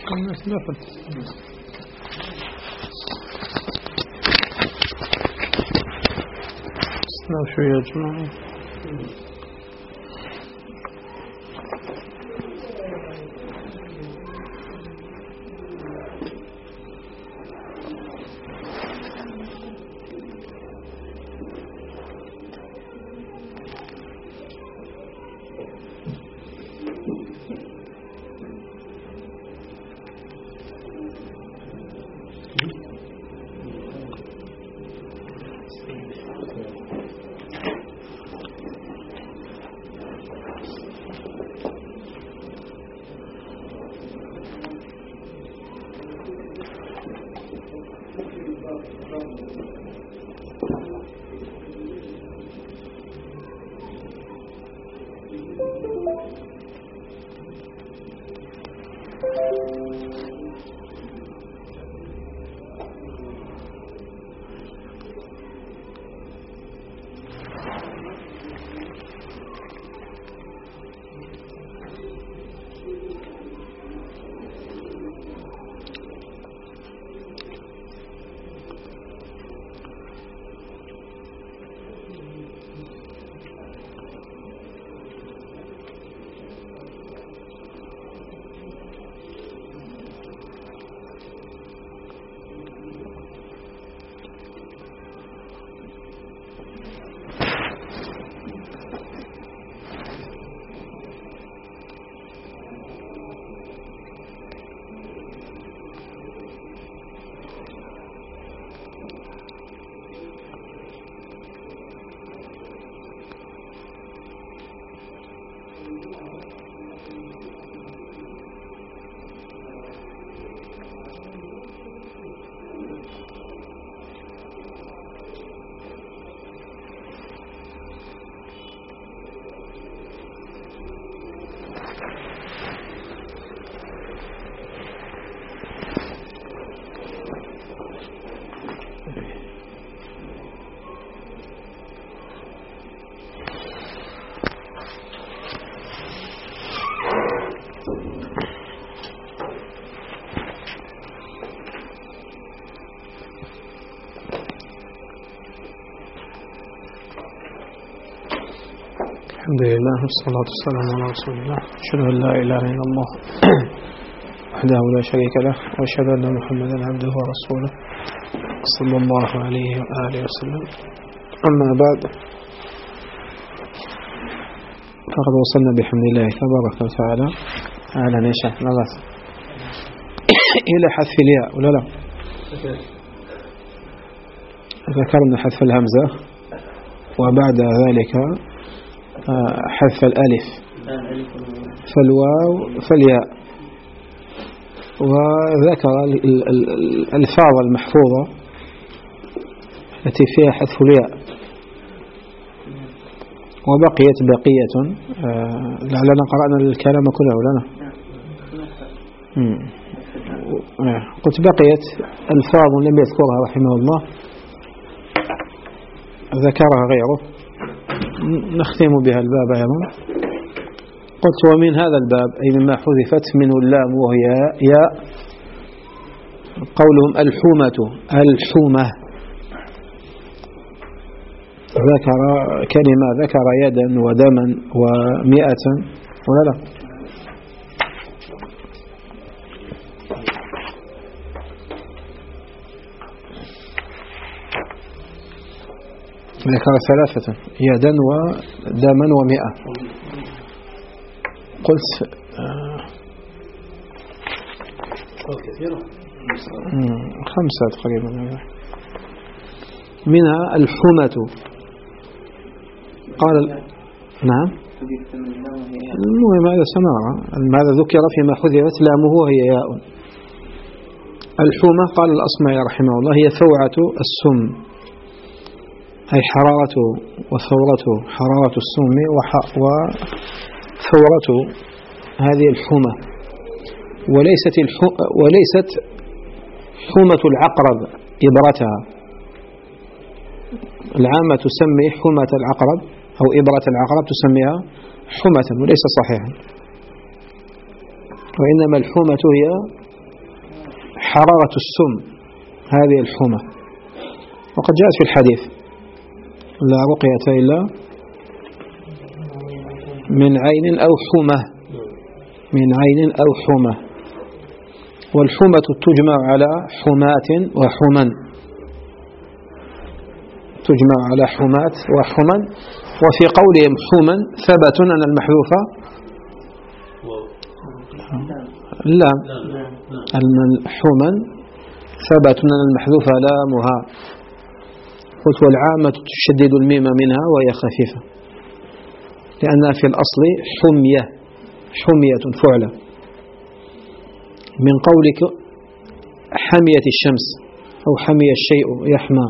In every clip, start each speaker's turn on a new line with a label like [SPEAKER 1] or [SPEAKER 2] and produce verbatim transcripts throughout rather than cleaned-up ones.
[SPEAKER 1] الناس دخل استنوا شوية يا جماعة. الحمد لله والصلاة والسلام على رسول الله. أشهد أن لا إله إلا الله وحده لا شريك له، وأشهد أن محمدا عبده ورسوله صلى الله عليه وآله وسلم. أما بعد، فقد وصلنا بحمد الله تبارك وتعالى على نشأ نظر إلى حذف الياء ولا لا؟ ذكرنا حذف الهمزة وبعد ذلك حذف الألف فالواو فالياء، وذكر الألفاظ المحفوظة التي فيها حذف الياء، وبقيت بقية لعلنا قرأنا الكلام كله لنا. قلت بقيت ألفاظ لم يذكرها رحمه الله ذكرها غيره نختم بها الباب أيضا. قلت ومن هذا الباب أي مما حذفت منه اللام وهي ياء قولهم الحومة الحومة، ذكر كلمة ذكر يدا ودما ومئة ولا لا؟ ذكر ثلاثة يدا ودما ومئة. قلت خمسة تقريبا منها الحمة. قال نعم المهم هذا سماعة، ماذا ذكر فيما حذفت لامه وهي ياء. الحمة قال الأصمعي رحمه الله هي ثوعة السم، أي حرارة وثورة، حرارة السم وثورة هذه الحمى، وليست وليست حمة العقرب إبرتها. العامة تسمي حمة العقرب أو إبرة العقرب تسميها حمة، وليس صحيحا، وإنما الحمة هي حرارة السم هذه الحمى، وقد جاءت في الحديث لا رقية إلا من عين أو حمى، من عين أو حمى. والحمى تجمع على حمات وحمن، تجمع على حمات وحمن. وفي قولهم حمن ثبت أن المحذوف لا الحمن ثبت أن المحذوف لامها. قلت والعامة تشدد الميم منها وهي خفيفة لأنها في الأصل حمية، حمية فعلة، من قولك حمية الشمس أو حمي الشيء يحمى.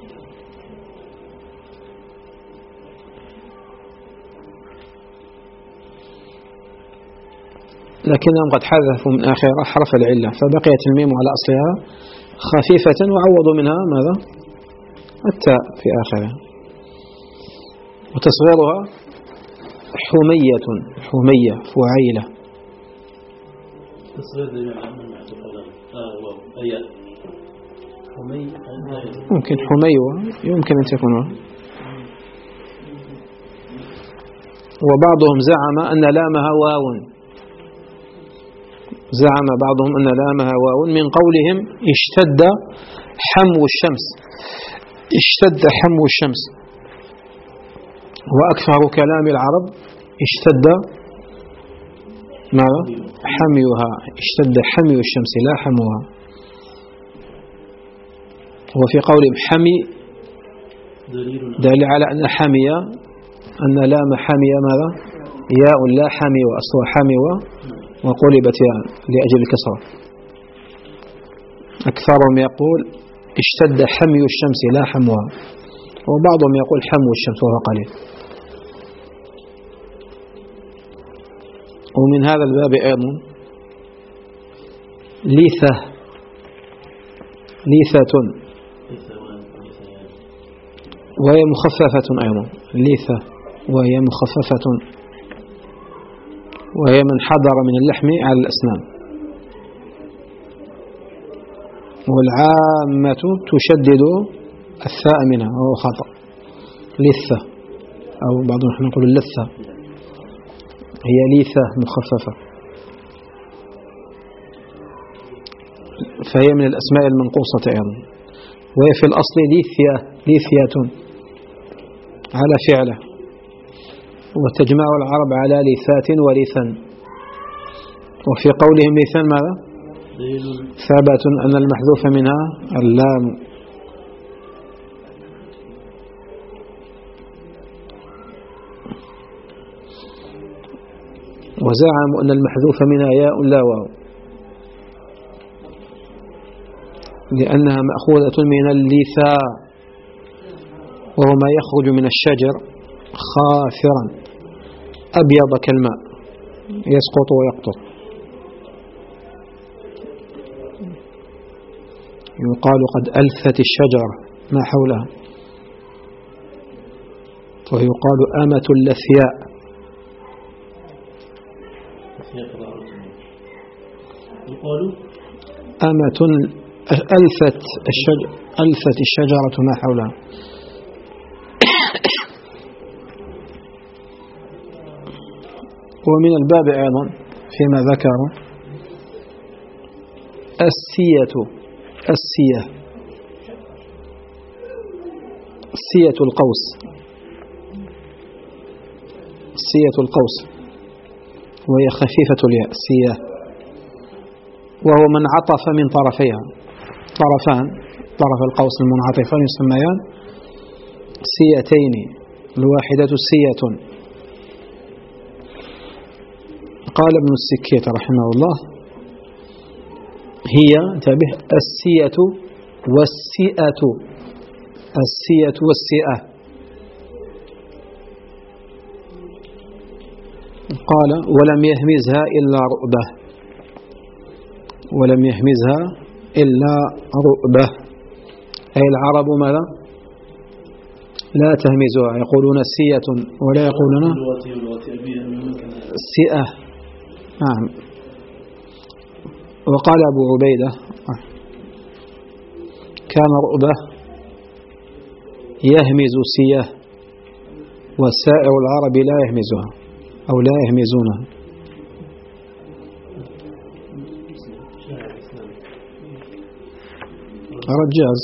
[SPEAKER 1] لكنهم قد حذفوا من آخرها حرف العلة فبقيت الميم على أصلها خفيفة وعوضوا منها ماذا؟ التاء في آخرها. وتصغيرها حمية، حمية فعيلة. ممكن حميوة، يمكن أن تكون. وبعضهم زعم أن لامها واو، زعم بعضهم أن لامها واو من قولهم اشتد حمو الشمس، اشتد حمو الشمس. وأكثر كلام العرب اشتد ماذا؟ حميها، اشتد حمي الشمس لا حموها. وفي قولهم حمي دليل على أن حمي أن لام حمي ماذا؟ ياء لا حمي، وأصلها حمي وقلبت ياء لأجل الكسرة. أكثرهم يقول اشتد حمي الشمس لا حموها، وبعضهم يقول حمو الشمس وهو قليل. ومن هذا الباب أيضا ليثة، ليثة وهي مخففة أيضا، ليثة وهي مخففة، وهي من حضر من اللحم على الأسنان. والعامة تشدد الثاء منها وهو خطأ، لثة أو بعضهم نحن نقول اللثة، هي ليثة مخففة، فهي من الأسماء المنقوصة أيضا. وهي في الأصل ليثية، ليثية على فعله، وتجمع العرب على ليثات وليثا. وفي قولهم ليثان ماذا؟ ثابت أن المحذوف منها اللام. وزعموا أن المحذوف منها ياء لا واو لأنها مأخوذة من الليثاء، وهو ما يخرج من الشجر خافرا أبيض كالماء يسقط ويقطر. يقال قد ألثت الشجرة ما حولها، ويقال أمة اللثياء. يقال أمة ألثت الشجرة، ألثت الشجرة ما حولها. ومن الباب أيضا فيما ذكروا السية، السية سية القوس، سية القوس وهي خفيفة الياء سية، وهو من عطف من طرفيها، طرفان طرف القوس المنعطفان يسميان سيتين، الواحدة سية. قال ابن السكيت رحمه الله هي انتبه السية والسئة، السية والسئة. قال ولم يهمزها إلا رؤبة، ولم يهمزها إلا رؤبة، أي العرب ماذا؟ لا تهمزها، يقولون سية ولا يقولون سئة. نعم. وقال أبو عبيدة كان رؤبة يهمز سياه وسائر العرب لا يهمزها أو لا يهمزونها. رجاز.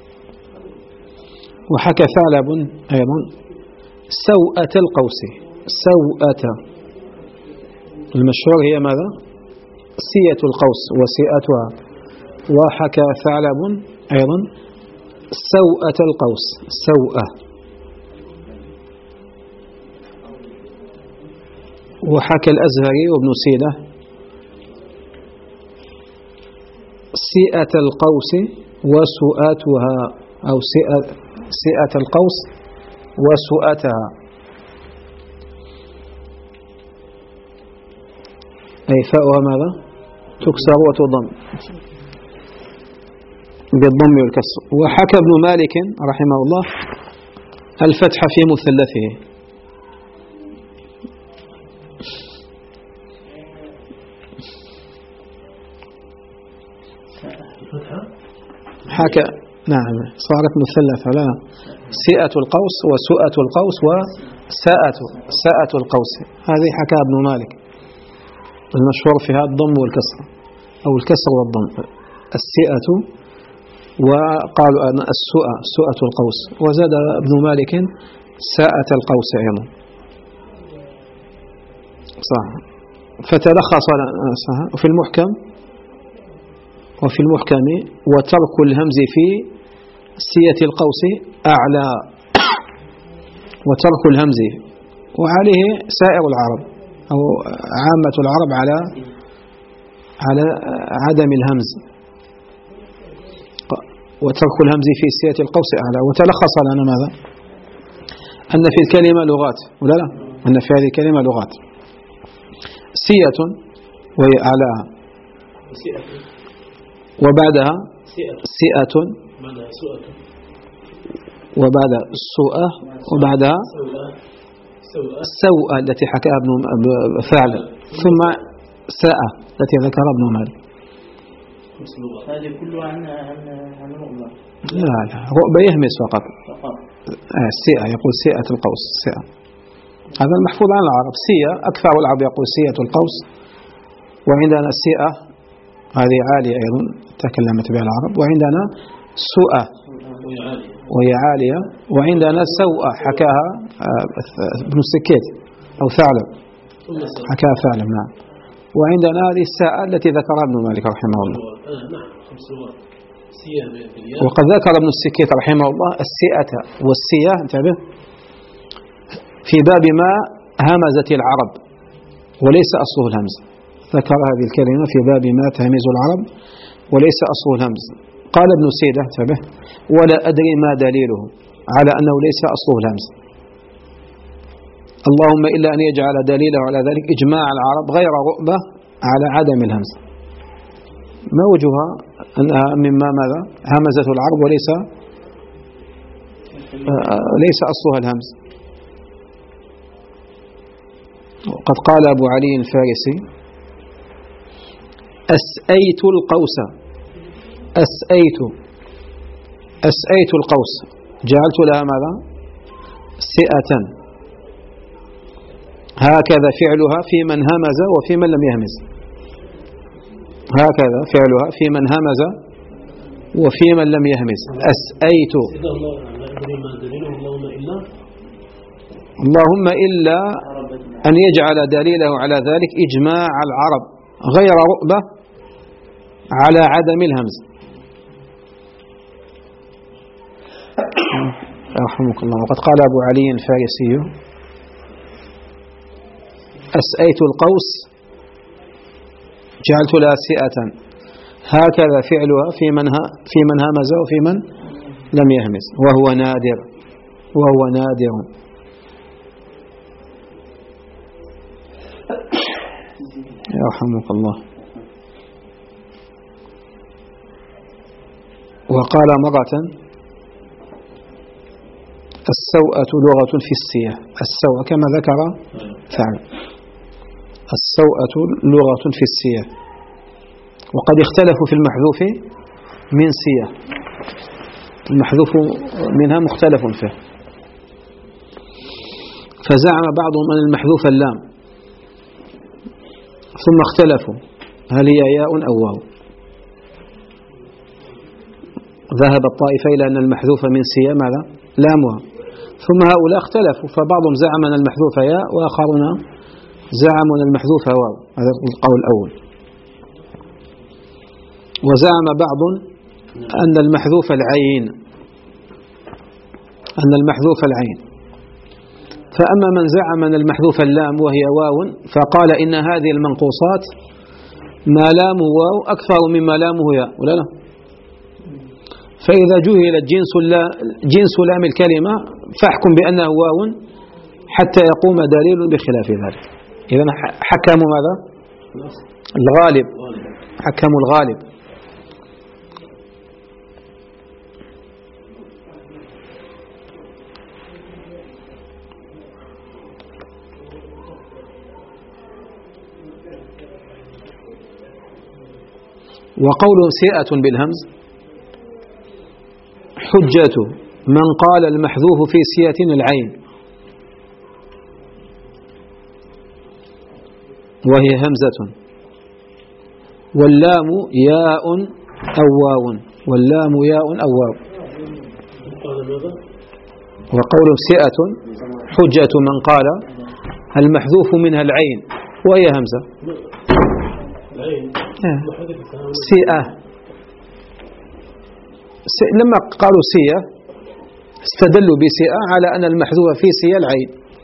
[SPEAKER 1] وحكى ثعلب أيضا سوءة القوس. سوءة المشهور هي ماذا؟ سية القوس وسيئتها. وحكى ثعلب أيضا سوءة القوس. سوءة. وحكى الأزهري وابن سيدة سيئة القوس وسؤاتها أو سيئة القوس وسؤاتها، أي فاؤها ماذا؟ تكسر وتضم بالضم والكسر. وحكى ابن مالك رحمه الله الفتح في مثلثه. حكى نعم صارت مثلثة لا سئة القوس وسؤة القوس وساءة ساءة القوس. هذه حكى ابن مالك المشهور فيها الضم والكسر أو الكسر والضم. السئة وقالوا أن السؤة سؤة القوس. وزاد ابن مالك ساءة القوس أيضا صح. فتلخص في المحكم وفي المحكم وترك الهمز في سية القوس أعلى وترك الهمز وعليه سائر العرب أو عامة العرب على على عدم الهمز وترك الهمز في سية القوس أعلى. وتلخص لنا ماذا؟ أن في الكلمة لغات ولا لا؟ أن في هذه الكلمة لغات سية وهي أعلاها وبعدها سئة وبعد السؤة وبعدها السوءة التي حكاها ابن فعل ثم ساءة التي ذكرها ابن مالك.
[SPEAKER 2] هذه كلها عن عن رؤبة.
[SPEAKER 1] لا لا رؤبة يهمس فقط. السئة يقول سئة القوس سئة. هذا المحفوظ عن العرب. سيئة أكثر العرب يقول سيئة القوس. وعندنا السئة هذه عالية أيضا تكلمت بها العرب. وعندنا سؤة وهي عالية. وعندنا سوءة حكاها ابن السكيت أو ثعلب حكاها ثعلب نعم. وعندنا هذه الساءة التي ذكرها ابن مالك رحمه الله. وقد ذكر ابن السكيت رحمه الله السئة والسية انتبه في باب ما همزت العرب وليس أصله الهمز. ذكر هذه الكلمة في باب ما تهمز العرب وليس أصله الهمز. قال ابن سيدة انتبه ولا أدري ما دليله على أنه ليس أصله الهمز اللهم إلا أن يجعل دليله على ذلك إجماع العرب غير رؤبة على عدم الهمز. ما وجهها أنها مما ماذا همزته العرب وليس ليس أصلها الهمز. وقد قال أبو علي الفارسي أسأيت القوس أسأيت أسأيت القوس جعلت لها ماذا سئة. هكذا فعلها في من همز وفي من لم يهمز. هكذا فعلها في من همز وفي من لم يهمز. أسأيت اللهم إلا أن يجعل دليله على ذلك إجماع العرب غير رؤبة على عدم الهمز. رحمك الله. وقد قال أبو علي الفارسي أسأيت القوس جعلت لها سئة. هكذا فعلها في من في من همز وفي من لم يهمز وهو نادر وهو نادر. يرحمك الله. وقال مرة السوءة لغة في السية. السوءة كما ذكر فعل السوءة لغة في السية. وقد اختلفوا في المحذوف من سية المحذوف منها مختلف فيه. فزعم بعضهم أن المحذوف اللام، ثم اختلفوا هل هي ياء أو واو. ذهب الطائفة إلى أن المحذوف من سيا ماذا؟ لامها. ثم هؤلاء اختلفوا، فبعضهم زعم أن المحذوف ياء، وآخرون زعموا أن المحذوف واو. هذا القول الأول. وزعم بعض أن المحذوف العين، أن المحذوف العين. فأما من زعم أن المحذوف اللام وهي واو، فقال إن هذه المنقوصات ما لامه واو أكثر مما لامه ياء، ولا لا؟ فإذا جهلت جنس جنس لام الكلمة فاحكم بأنه واو حتى يقوم دليل بخلاف ذلك. إذن حكموا ماذا؟ الغالب، حكموا الغالب. وقول سيئة بالهمز حجة من قال المحذوف في سيئة العين وهي همزة، واللام ياء أو واو، واللام ياء أو واو. وقول سيئة حجة من قال المحذوف منها العين وهي همزة. سيئة، لما قالوا سيئة استدلوا بسيئة على أن المحذوف في سيئة العين.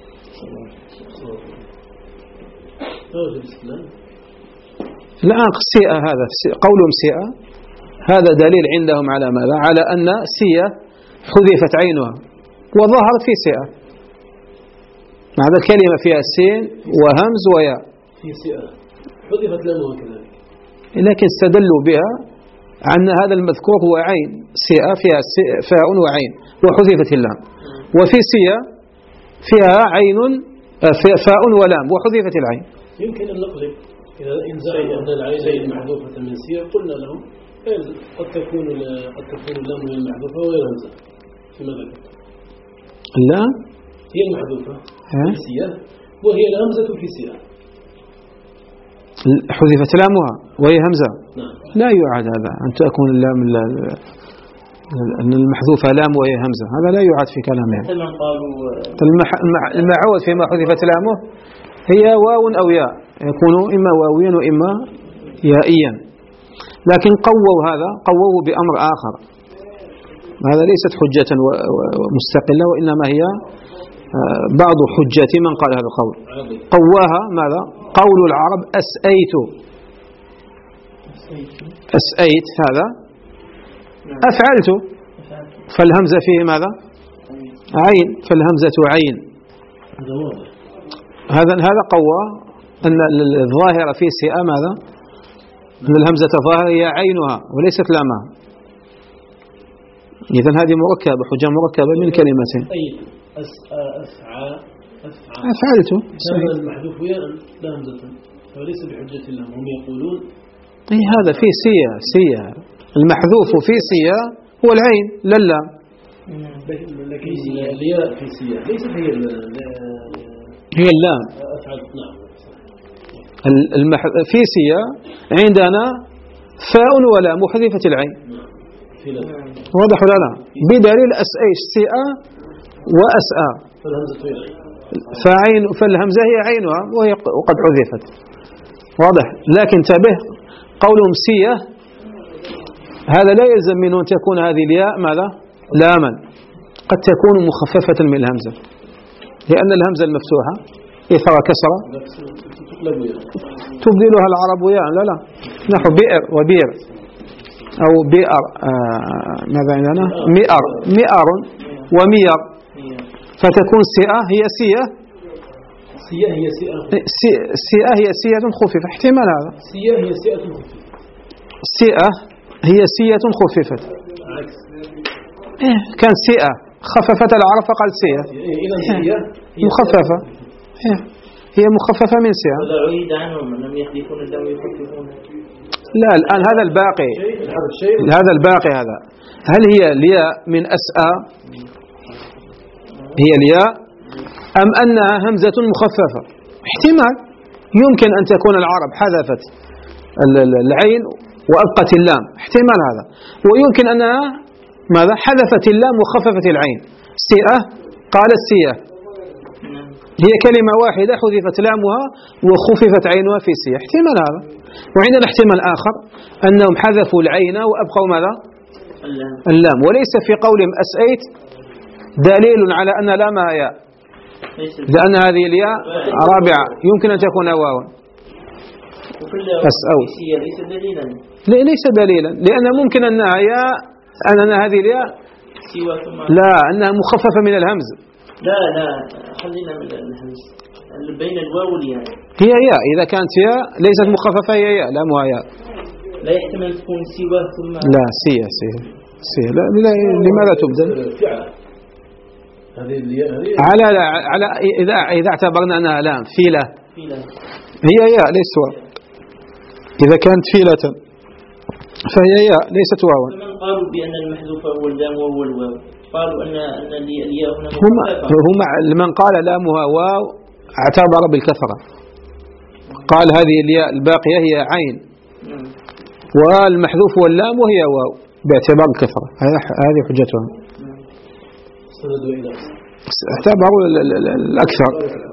[SPEAKER 1] الآن سيئة هذا قولهم سيئة هذا دليل عندهم على ماذا؟ على أن سيئة حذفت عينها وظهرت في سيئة. هذا الكلمة فيها سين وهمز وياء
[SPEAKER 2] في سيئة حذفت لامها كذلك،
[SPEAKER 1] لكن استدلوا بها أن هذا المذكور هو عين. سيئة فيها فاء وعين وحذفت اللام، وفي سيئة فيها عين فاء ولام وحذفت العين.
[SPEAKER 2] يمكن أن نقلب إذا إن زعم أن العين محذوفة من سيئة قلنا لهم قد تكون قد تكون اللام هي المحذوفة وهي الهمزة كما ذكرت.
[SPEAKER 1] اللام
[SPEAKER 2] هي المحذوفة في سيئة وهي الهمزة في سيئة،
[SPEAKER 1] حذفت لامها وهي همزة.
[SPEAKER 2] نعم.
[SPEAKER 1] لا يعاد هذا أن تكون اللام أن المحذوفة لام وهي همزة، هذا لا يعاد في كلامهم. المعود فيما حذفت لامه هي واو أو ياء، يكون إما واويا وإما يائيا. لكن قووا هذا قووه بأمر آخر، هذا ليست حجة مستقلة، وإنما هي بعض حجة من قال هذا القول. قواها ماذا؟ قول العرب أسأيت، أسأيت هذا أفعلت، فالهمزة فيه ماذا؟ عين، فالهمزة عين. هذا هذا قوى أن الظاهرة في سيئة ماذا؟ أن الهمزة ظاهرة هي عينها وليست لامها. إذن هذه مركبة، حجة مركبة من كلمتين. أفعلت
[SPEAKER 2] هذا المحذوف لا همزة وليس بحجة اللام، هم يقولون
[SPEAKER 1] أي هذا في سيئة. سيئة المحذوف في سيئة هو العين لا اللام.
[SPEAKER 2] لكن الياء في سيئة ليست هي
[SPEAKER 1] هي اللام.
[SPEAKER 2] أفعلت نعم.
[SPEAKER 1] المح... في سيئة عندنا فاء ولام وحذفت العين. واضح ولا لا؟ بدليل أسأيش سيئة وأسأى، فعين فالهمزة هي عينها وهي قد حذفت. واضح؟ لكن انتبه قولهم سيئة هذا لا يلزم منه أن تكون هذه الياء ماذا؟ لاما، قد تكون مخففة من الهمزة، لأن الهمزة المفتوحة إثر كسرة تبدلها العرب ياء. لا لا نحو بئر وبير أو بئر آه ماذا عندنا؟ مئر، مئر ومير، فتكون سيئة هي سيئة
[SPEAKER 2] سيئة هي سيئة
[SPEAKER 1] سيئة هي سيئة خففت. احتمال هذا
[SPEAKER 2] سيئة هي سيئة خففت،
[SPEAKER 1] سيئة هي سيئة خففت. إيه كان سيئة خففت العرب فقال سيئة مخففة، هي مخففة من سيئة.
[SPEAKER 2] ولا عيد عنهم لم يحذفون اللام يخففون.
[SPEAKER 1] لا الآن هذا الباقي، هذا الباقي هذا هل هي الياء من أسأى هي الياء أم أنها همزة مخففة؟ احتمال، يمكن أن تكون العرب حذفت العين وأبقت اللام، احتمال هذا، ويمكن أنها ماذا حذفت اللام وخففت العين. سئة قال السية، هي كلمة واحدة حذفت لامها وخففت عينها في سية، احتمال هذا. وعندنا احتمال آخر أنهم حذفوا العين وأبقوا ماذا اللام، وليس في قولهم أسأيت دليل على أن لامها ياء، لأن هذه الياء رابعة يمكن أن تكون واو. أسأوت
[SPEAKER 3] ليس دليلا،
[SPEAKER 1] ليس دليلا، لأن ممكن أنها ياء، أن هذه الياء لا أنها مخففة من الهمز.
[SPEAKER 3] لا لا خلينا من الهمز بين الواو والياء،
[SPEAKER 1] هي ياء، إذا كانت ياء ليست مخففة هي ياء، لا مو ياء.
[SPEAKER 3] لا يحتمل تكون سوى ثم
[SPEAKER 1] لا سيا سيا سيا لا, لا لماذا تبدل؟ على لا على إذا إذا اعتبرنا أنها لام فيلة هي ياء ليست واو، إذا كانت فيلة فهي ياء ليست واوا.
[SPEAKER 3] فمن قالوا بأن المحذوف هو اللام وهو الواو، قالوا أن أن الياء هنا
[SPEAKER 1] هم هم من قال لامها واو اعتبر بالكثرة، قال هذه الياء الباقية هي عين والمحذوف واللام وهي واو باعتبار الكثرة، هذه حجتهم، اعتبروا الأكثر.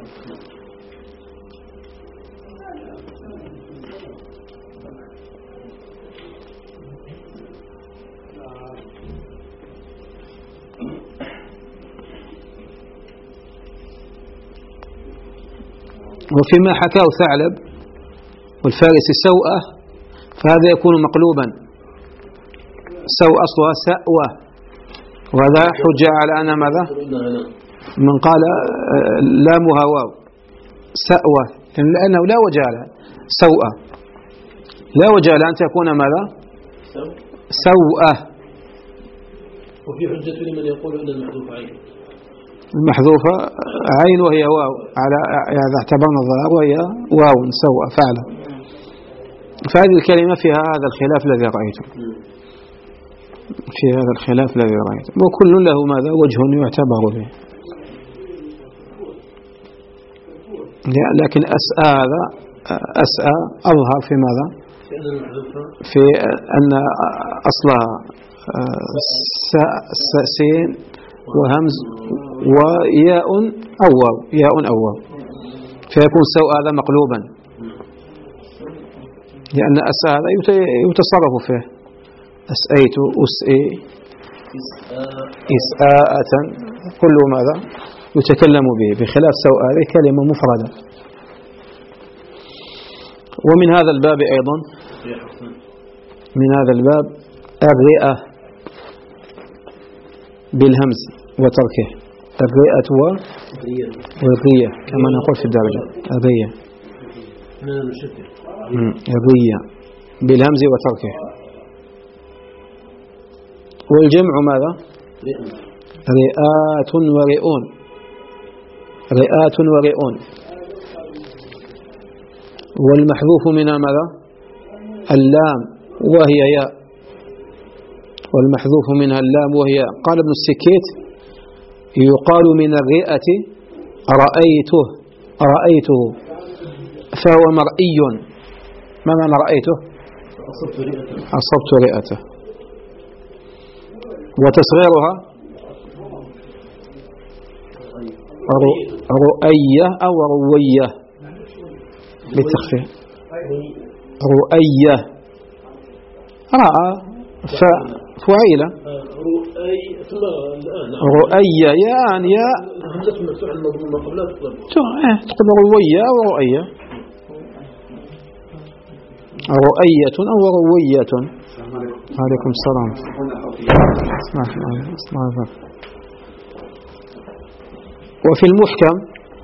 [SPEAKER 1] وفيما حكاه ثعلب والفارسي سوءة فهذا يكون مقلوبا، سوء أصلها سأوة، وهذا حجة على أن ماذا من قال لامها واو سأوة، لأنه لا وجه لها سوءة، لا وجه لها أن تكون ماذا سوءة.
[SPEAKER 2] وفي حجة لمن يقول أن المحذوف عين،
[SPEAKER 1] المحذوفة عين وهي واو، على إذا اعتبرنا الظاهر وهي واو سوء فعلا، فهذه الكلمة فيها هذا الخلاف الذي رأيته، في هذا الخلاف الذي رأيته، وكل له ماذا وجه يعتبر به، لكن أسأى هذا أسأى أظهر في ماذا في أن أصلها سين وهمز وياء أو واو، ياء أو واو، فيكون سوء هذا مقلوبا، لأن أسأى هذا يتصرف فيه، أسأيت أسئي إساءة كل ماذا يتكلم به، بخلاف سوء هذه كلمة مفردة. ومن هذا الباب أيضا من هذا الباب الرئة بالهمز وتركه، الرئة والرية كما نقول في الدرجة، الرية الرية بالهمز وتركه. والجمع ماذا رئات ورئون، رئات ورئون. والمحذوف منها ماذا اللام وهي ياء، والمحذوف منها اللام وهي. قال ابن السكيت يقال من الرئة رأيته، رأيته فهو مرئي. ما معنى رأيته؟ أصبت رئته. وتصغيرها رؤية أو روية بالتخفيف، رؤية رأى فعيلة رؤية يان يا تقول روية أو رؤية، رؤية أو روية. عليكم السلام. وفي المحكم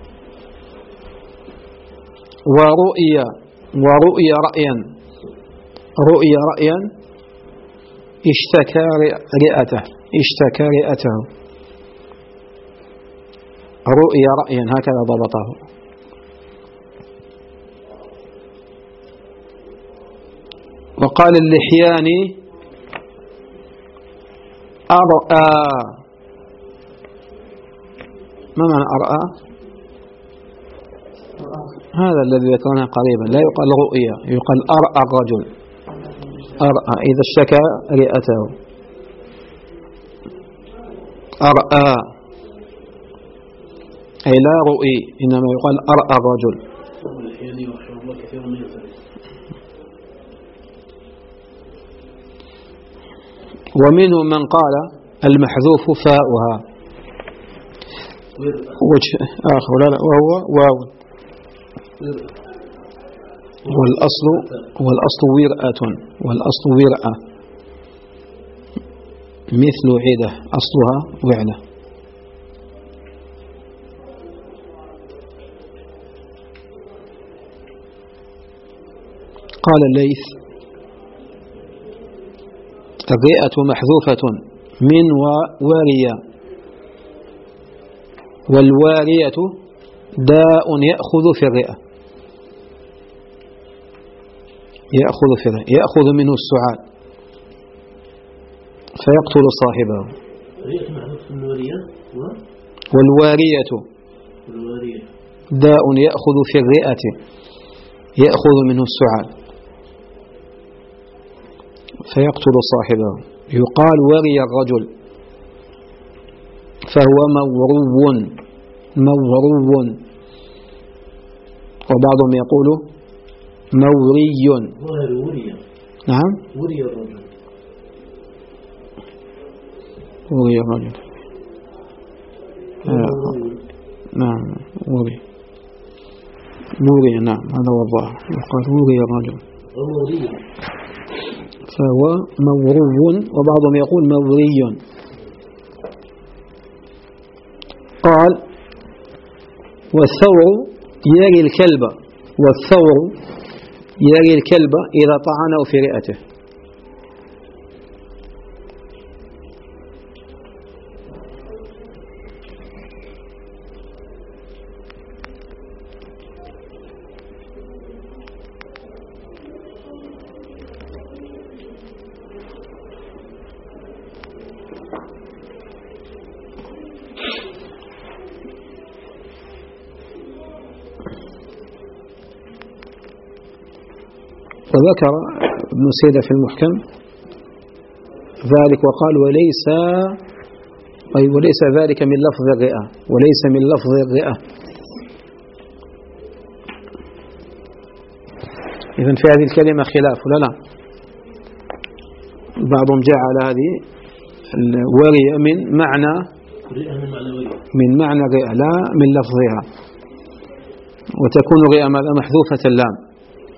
[SPEAKER 1] ورؤية ورؤية رأيا، رؤية رأيا اشتكى رئته، اشتكى رئته، رؤية رأيا هكذا ضبطه. وقال اللحياني أرأى. ما معنى أرأى؟ هذا الذي ذكرناه قريبا، لا يقال رؤيا، يقال أرأى الرجل. أرأى إذا اشتكى رئته. أرأى أي لا رؤي، إنما يقال أرأى الرجل. ومنهم من قال المحذوف فاؤها وجه آخر لا لا وهو واو، والأصل والأصل ورأة، والأصل ورأة مثل عدة، أصلها وعنة. قال الليث الرئة محذوفة من وارية، والوارية داء يأخذ في الرئة، يأخذ في الرئة، يأخذ منه السعال فيقتل صاحبه. والوارية داء يأخذ في الرئة يأخذ منه السعال فيقتل صاحبه. يقال وري الرجل فهو مورو، مورو، وبعضهم يقول موري. نعم
[SPEAKER 2] وري الرجل،
[SPEAKER 1] وري الرجل نعم وري وري نعم هذا هو الظاهر، يقال وري الرجل فهو مورو، وبعضهم يقول موري. قال والثور يري الكلب، والثور يري الكلب إذا طعنه في رئته. وذكر ابن سيدة في المحكم ذلك وقال وليس أي وليس ذلك من لفظ الرئة، وليس من لفظ الرئة. إذن في هذه الكلمة خلاف ولا لا؟ بعضهم جعل هذه الورية من معنى من معنى الرئة لا من لفظها، وتكون الرئة ماذا محذوفة اللام.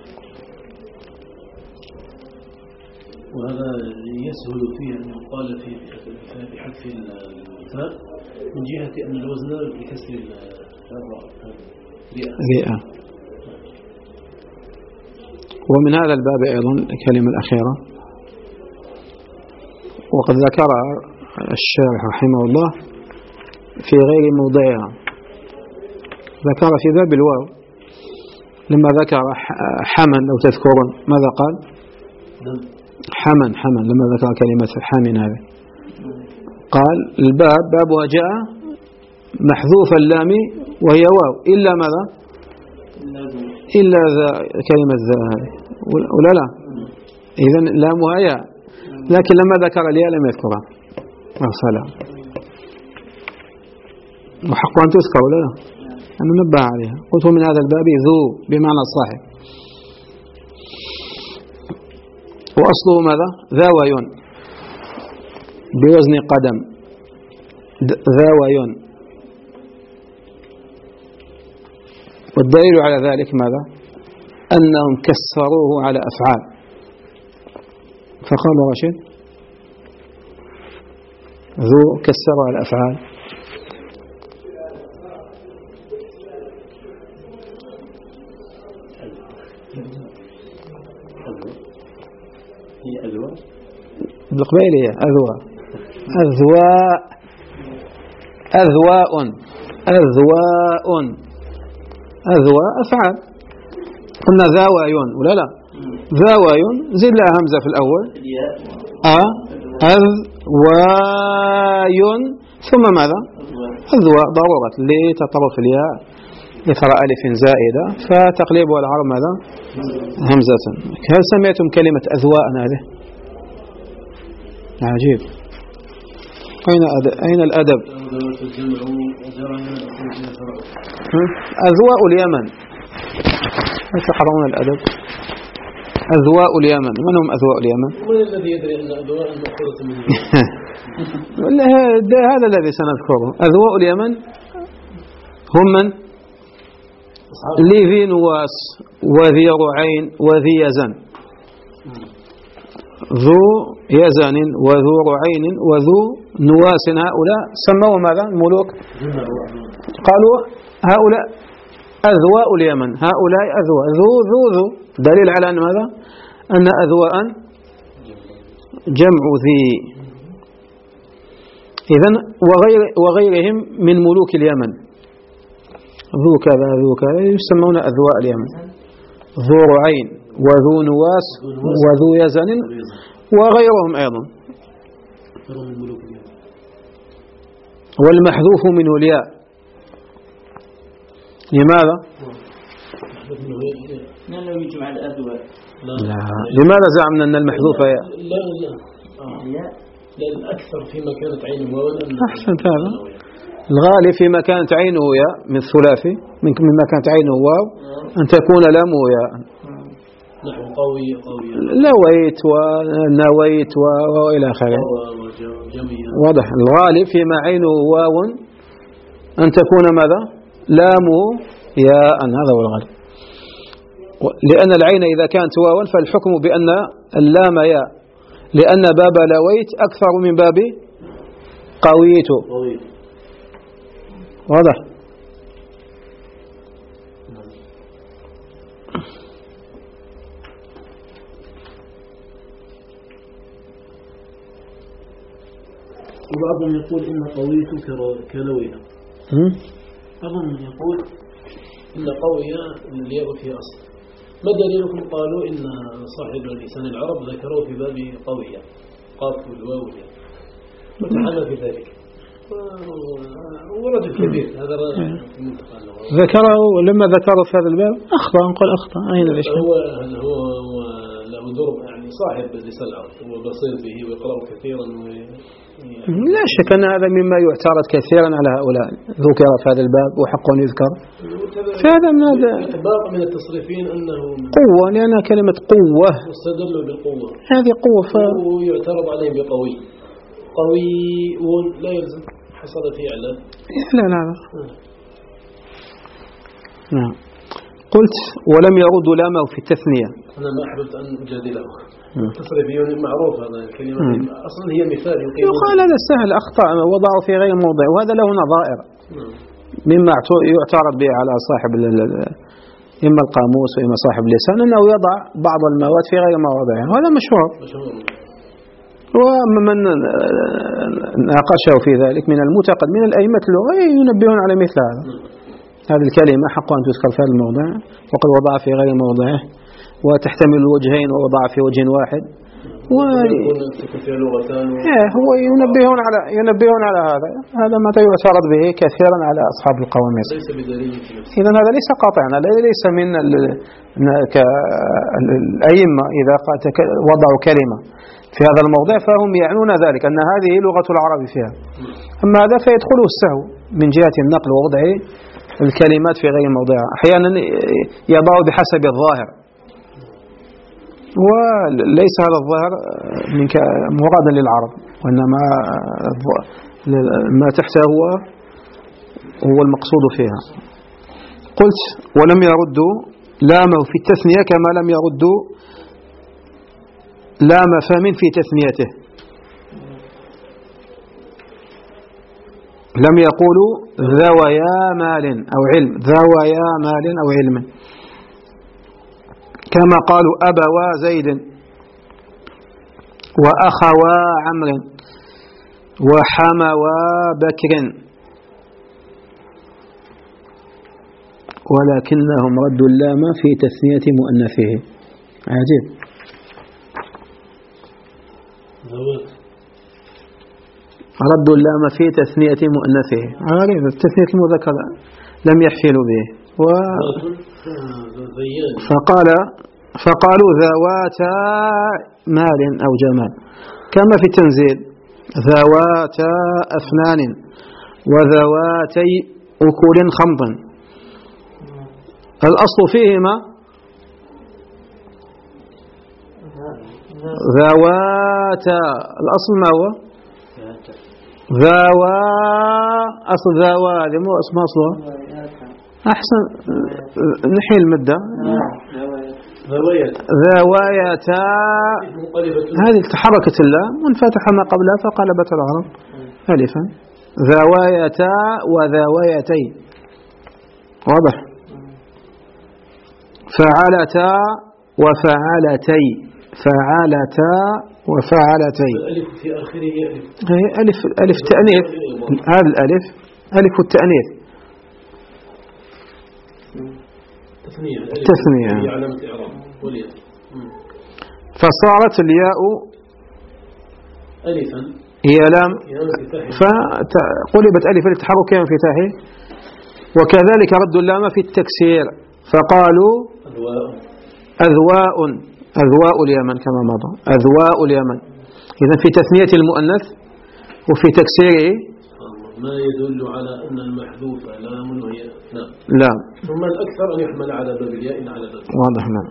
[SPEAKER 2] وهذا يسهل فيه أن يقال في بحذف الفاء من جهة أن الوزن بكسر الراء
[SPEAKER 1] رئة. ومن هذا الباب أيضا الكلمة الأخيرة وقد ذكرها الشارح رحمه الله في غير موضعها، ذكر في باب الواو لما ذكر حمن لو تذكرون ماذا قال؟ حمن حمن لما ذكر كلمة حامن هذه قال الباب بابها جاء محذوف اللام وهي واو إلا ماذا؟ إلا ذا كلمة ذا هذه ولا لا؟ إذن لامها يا، لكن لما ذكر الياء لم يذكرها أرسلها، وحق أن تذكر ولا لا؟ أنا نبه عليها. قلت من هذا الباب ذو بمعنى صاحب، وأصله ماذا؟ ذاوي بوزن قدم، ذاوي. والدليل على ذلك ماذا؟ أنهم كسروه على أفعال، فقال رشيد ذو كسروا على أفعال. بالقبيل هي أذواء، أذواء أذواء أذواء أذواء أفعال. قلنا ذاوي ولا لا؟ ذواي زد لها همزة في الأول أ أذ واي ثم ماذا أذواء ضرورة لتطرف الياء إثر ألف زائدة فتقليبها العرب ماذا همزة. هل سمعتم كلمة أذواء هذه؟ عجيب. أين أين الأدب؟ أذواء اليمن كيف تقرؤون الأدب؟ أذواء اليمن، من هم أذواء اليمن؟
[SPEAKER 2] من الذي يدري أن أذواء مأخوذة من
[SPEAKER 1] هذا الذي سنذكره. أذواء اليمن هم من؟ لذي نواس وذي رعين وذي يزن. ذو يزن وذو رعين وذو نواس هؤلاء سموا ماذا الملوك؟ قالوا هؤلاء أذواء اليمن، هؤلاء أذواء ذو ذو ذو دليل على أن ماذا؟ أن أذواء جمع ذي. إذن وغير وغيرهم من ملوك اليمن ذو كذا ذو كذا يسمون أذواء اليمن، ذو رعين وذو نواس وذو يزن وغيرهم أيضا. والمحذوف منه الياء لماذا؟
[SPEAKER 3] لأنه يجمع الأذواء.
[SPEAKER 1] لا. لماذا زعمنا أن المحذوف ياء؟
[SPEAKER 2] لا لا لأن أكثر فيما كانت عينه واو.
[SPEAKER 1] أحسنت. هذا الغالب فيما كانت عينه ياء من الثلاثي مما كانت عينه واو أن تكون لامه ياء.
[SPEAKER 2] نحو قوي قوي
[SPEAKER 1] لويت ونويت وإلى آخره. واضح. الغالب فيما عينه واو أن تكون ماذا؟ لامه ياء. هذا هو الغالب. لأن العين إذا كانت واوا فالحكم بأن اللام ياء، لأن باب لويت أكثر من باب قويت. واضح.
[SPEAKER 2] وبعضهم يقول إن قويت كلوية. بعضهم يقول إن قوية الياء فيها أصل. ما دليلكم؟ قالوا إن صاحب لسان العرب ذكروا في باب قوية قاف والواو وتحلى في ذلك. ورجل كبير هذا رجل
[SPEAKER 1] ذكره. ولما ذكروا في هذا الباب أخطأ. نقول أخطأ. أين الإشكال؟
[SPEAKER 2] هو هو له درب يعني صاحب لسان العرب وبصير به ويقرأ كثيرا.
[SPEAKER 1] لا شك أن هذا مما يعترض كثيرا على هؤلاء. ذكر في هذا الباب وحق يذكر. فهذا من هذا
[SPEAKER 2] باقي من التصريفين أنه
[SPEAKER 1] قوة، لأنها كلمة قوة
[SPEAKER 2] استدلوا بالقوة.
[SPEAKER 1] هذه قوة ف...
[SPEAKER 2] ويعترض عليهم بقوي. قوي لا يلزم حصل فيه إعلان.
[SPEAKER 1] لا لا لا. نعم. قلت ولم يرد لامه في التثنية.
[SPEAKER 2] أنا ما أحببت أن أجادله. تصريفيون معروف هذا الكلمة أصلا هي مثال
[SPEAKER 1] يقال هذا سهل أخطاء وضعوا في غير موضع، وهذا له نظائر مما يعترض به على صاحب إما القاموس وإما صاحب اللسان أنه يضع بعض المواد في غير مواضعها، وهذا مشهور. ومن ناقشه في ذلك من المعتقد من الأئمة اللغة ينبهون على مثل هذا. هذه الكلمة حق أن تذكر في هذا الموضع وقد وضع في غير موضعه وتحتمل الوجهين ووضع في وجه واحد و... هو ينبهون على ينبهون على هذا. هذا ما يعترض به كثيرا على أصحاب القواميس. إذا هذا ليس قاطعا، ليس من الأئمة إذا وضعوا كلمة في هذا الموضع فهم يعنون ذلك أن هذه لغة العرب فيها. أما هذا فيدخله السهو من جهة النقل ووضع الكلمات في غير موضعها. أحيانا يضع بحسب الظاهر وليس هذا الظاهر مرادا للعرب، وإنما ما تحته هو هو المقصود فيها. قلت ولم يردوا لامه في التثنية كما لم يردوا لام فهم في تثنيته. لم يقولوا ذويا مال أو علم، ذويا مال أو علم، كما قالوا أبوا زيد وأخوا عمرو وحموا بكر، ولكنهم ردوا اللام في تثنية مؤنثه. عجيب.
[SPEAKER 2] ذوات
[SPEAKER 1] رد اللام في تثنية مؤنثه، غريب، التثنية المذكر لم يحفلوا به. و فقال فقالوا ذواتا مال أو جمال، كما في التنزيل ذواتا أفنان وذواتي أكل خمط. الأصل فيهما ذواتا، الأصل ما هو؟ ذوا، أصل ذوا هذا مو اسم أصله. أحسن، نحي المدة. ذوايتا، هذه تحركت اللام وانفتح ما قبلها فقلبت العرب ألفا. ذوايتا وذوايتي، واضح. فعلتا وفعلتي، فعلتا وفعلتي.
[SPEAKER 2] الألف في آخره
[SPEAKER 1] ألف، ألف تأنيث، هذا الألف ألف التأنيث،
[SPEAKER 2] تثنية،
[SPEAKER 1] تثنية.
[SPEAKER 2] علامة إعراب والياء.
[SPEAKER 1] فصارت الياء
[SPEAKER 2] ألفا،
[SPEAKER 1] هي لام، فقلبت ألفا لتحركها انفتاحه. وكذلك رد اللام في التكسير، فقالوا أذواء، أذواء اليمن كما مضى، أذواء اليمن. إذن في تثنية المؤنث وفي تكسيره
[SPEAKER 2] ما يدل على أن المحذوف لام وهي لا
[SPEAKER 1] لا،
[SPEAKER 2] ثم الأكثر أن يحمل على باب الياء على باب.
[SPEAKER 1] واضح. نعم.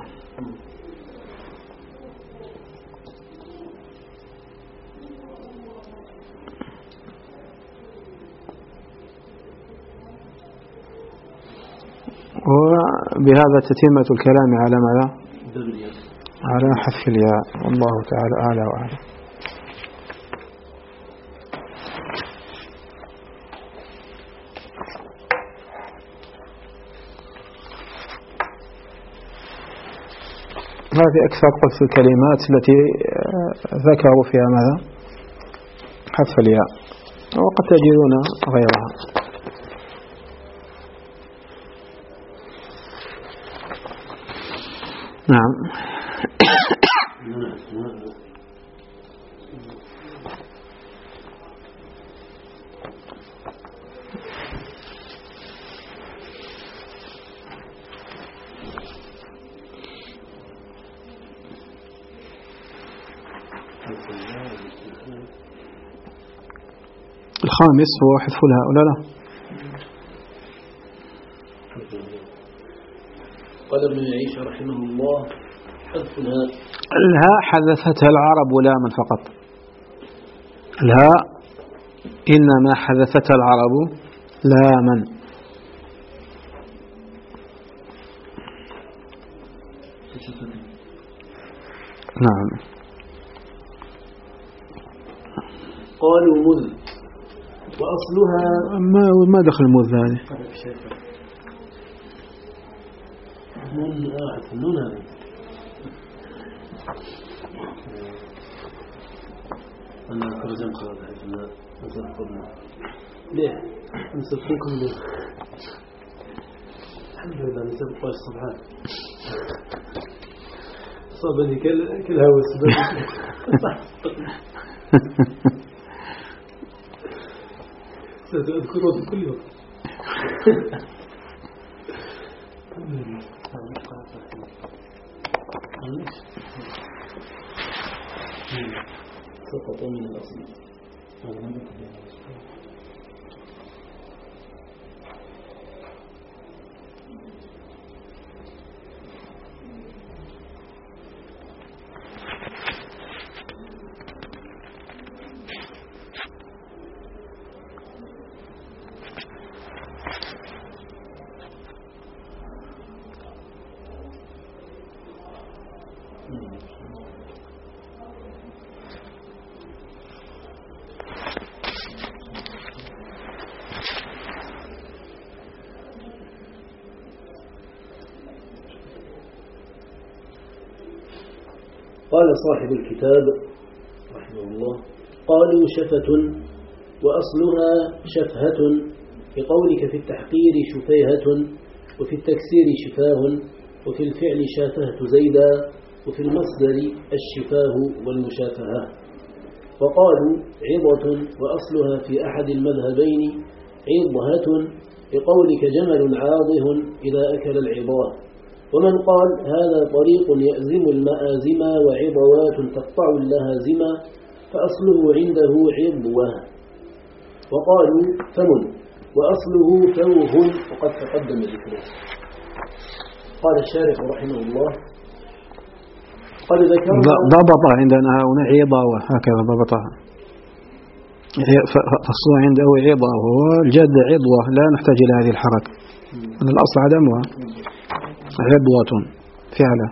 [SPEAKER 1] وبهذا تتمة الكلام على ماذا؟ على حذف الياء. والله تعالى أعلى وأعلم. هذه أكثر قلت في الكلمات التي ذكروا فيها ماذا؟ حذف الياء، وقد تجدون غيرها. نعم. الخامس هو حذف الهاء ولا لا؟
[SPEAKER 2] قال ابن عيسى رحمه الله حذف الهاء،
[SPEAKER 1] الهاء حذفتها العرب لاما فقط. الهاء إنما حذفتها العرب لاما. نعم.
[SPEAKER 2] قالوا مذ وأصلها
[SPEAKER 1] ما ما دخل مذ هذه؟
[SPEAKER 2] نون آه نون هذه أنا أرجم خلاص إحنا نسافرنا ليه نسافركم ليه الحمد لله نسافر قاش صبحات صابني كل كل هوس سأذكره بكل يوم. سقط من الأصل. قال صاحب الكتاب رحمه الله قالوا شفة وأصلها شفهة، بقولك في التحقير شفيهة، وفي التكسير شفاه، وفي الفعل شافهت زيدا، وفي المصدر الشفاه والمشافهة. وقالوا عظة وأصلها في أحد المذهبين عظهة بقولك جمل عاضه إذا أكل العظاه. ومن قال هذا طريق يأزم المآزم وعظوات تقطع اللهازم فأصله عنده عظوة. وقالوا فم وأصله فوه وقد تقدم ذكره. قال الشارح رحمه الله قد ذكرنا
[SPEAKER 1] ضبطها عندنا هنا عظاوة هكذا ضبطها فالصوة عنده عظة وهو الجد عضوة لا نحتاج إلى هذه الحركة من الأصل عدمها عضوة فعلا.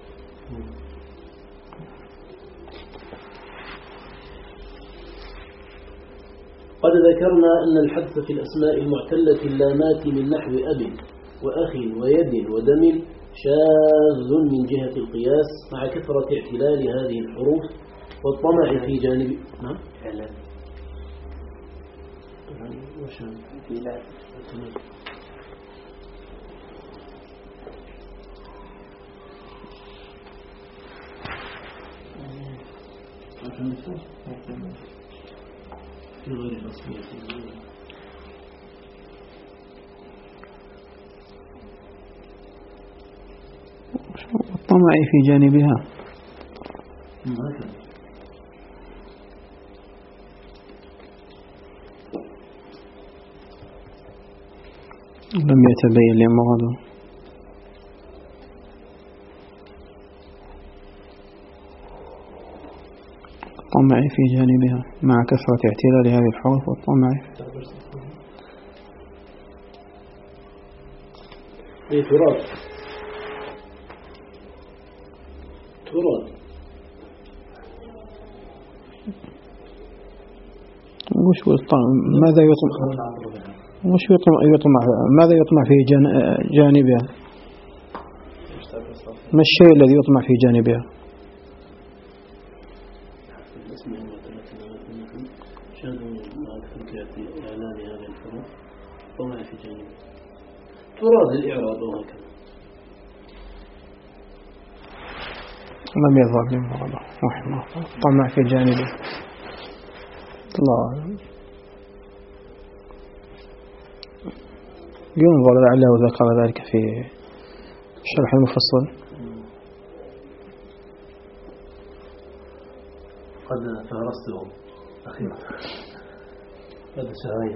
[SPEAKER 2] قد ذكرنا أن الحذف في الأسماء المعتلة اللامات من نحو أب وأخ ويد ودم شاذ من جهة القياس مع كثرة اعتلال هذه الحروف والطمع في جانب نعم في غير الأصلية
[SPEAKER 1] الطمع في جانبها لم يتبين لي مراده. الطمع في جانبها مع كثرة اعتلال هذه الحروف والطمع
[SPEAKER 2] في تراب تراب
[SPEAKER 1] وش ماذا يطمع وش يطمع يطمع ماذا يطمع في جانبها؟ ما الشيء الذي يطمع في جانبها؟
[SPEAKER 2] تراد الإعراب وهكذا
[SPEAKER 1] لم يظهر لي مرضى رحمه الله طمع في جانبه. الله ينظر لعله ذكر ذلك في شرح المفصل.
[SPEAKER 2] قد فهرسته أخيرا هذا شهرين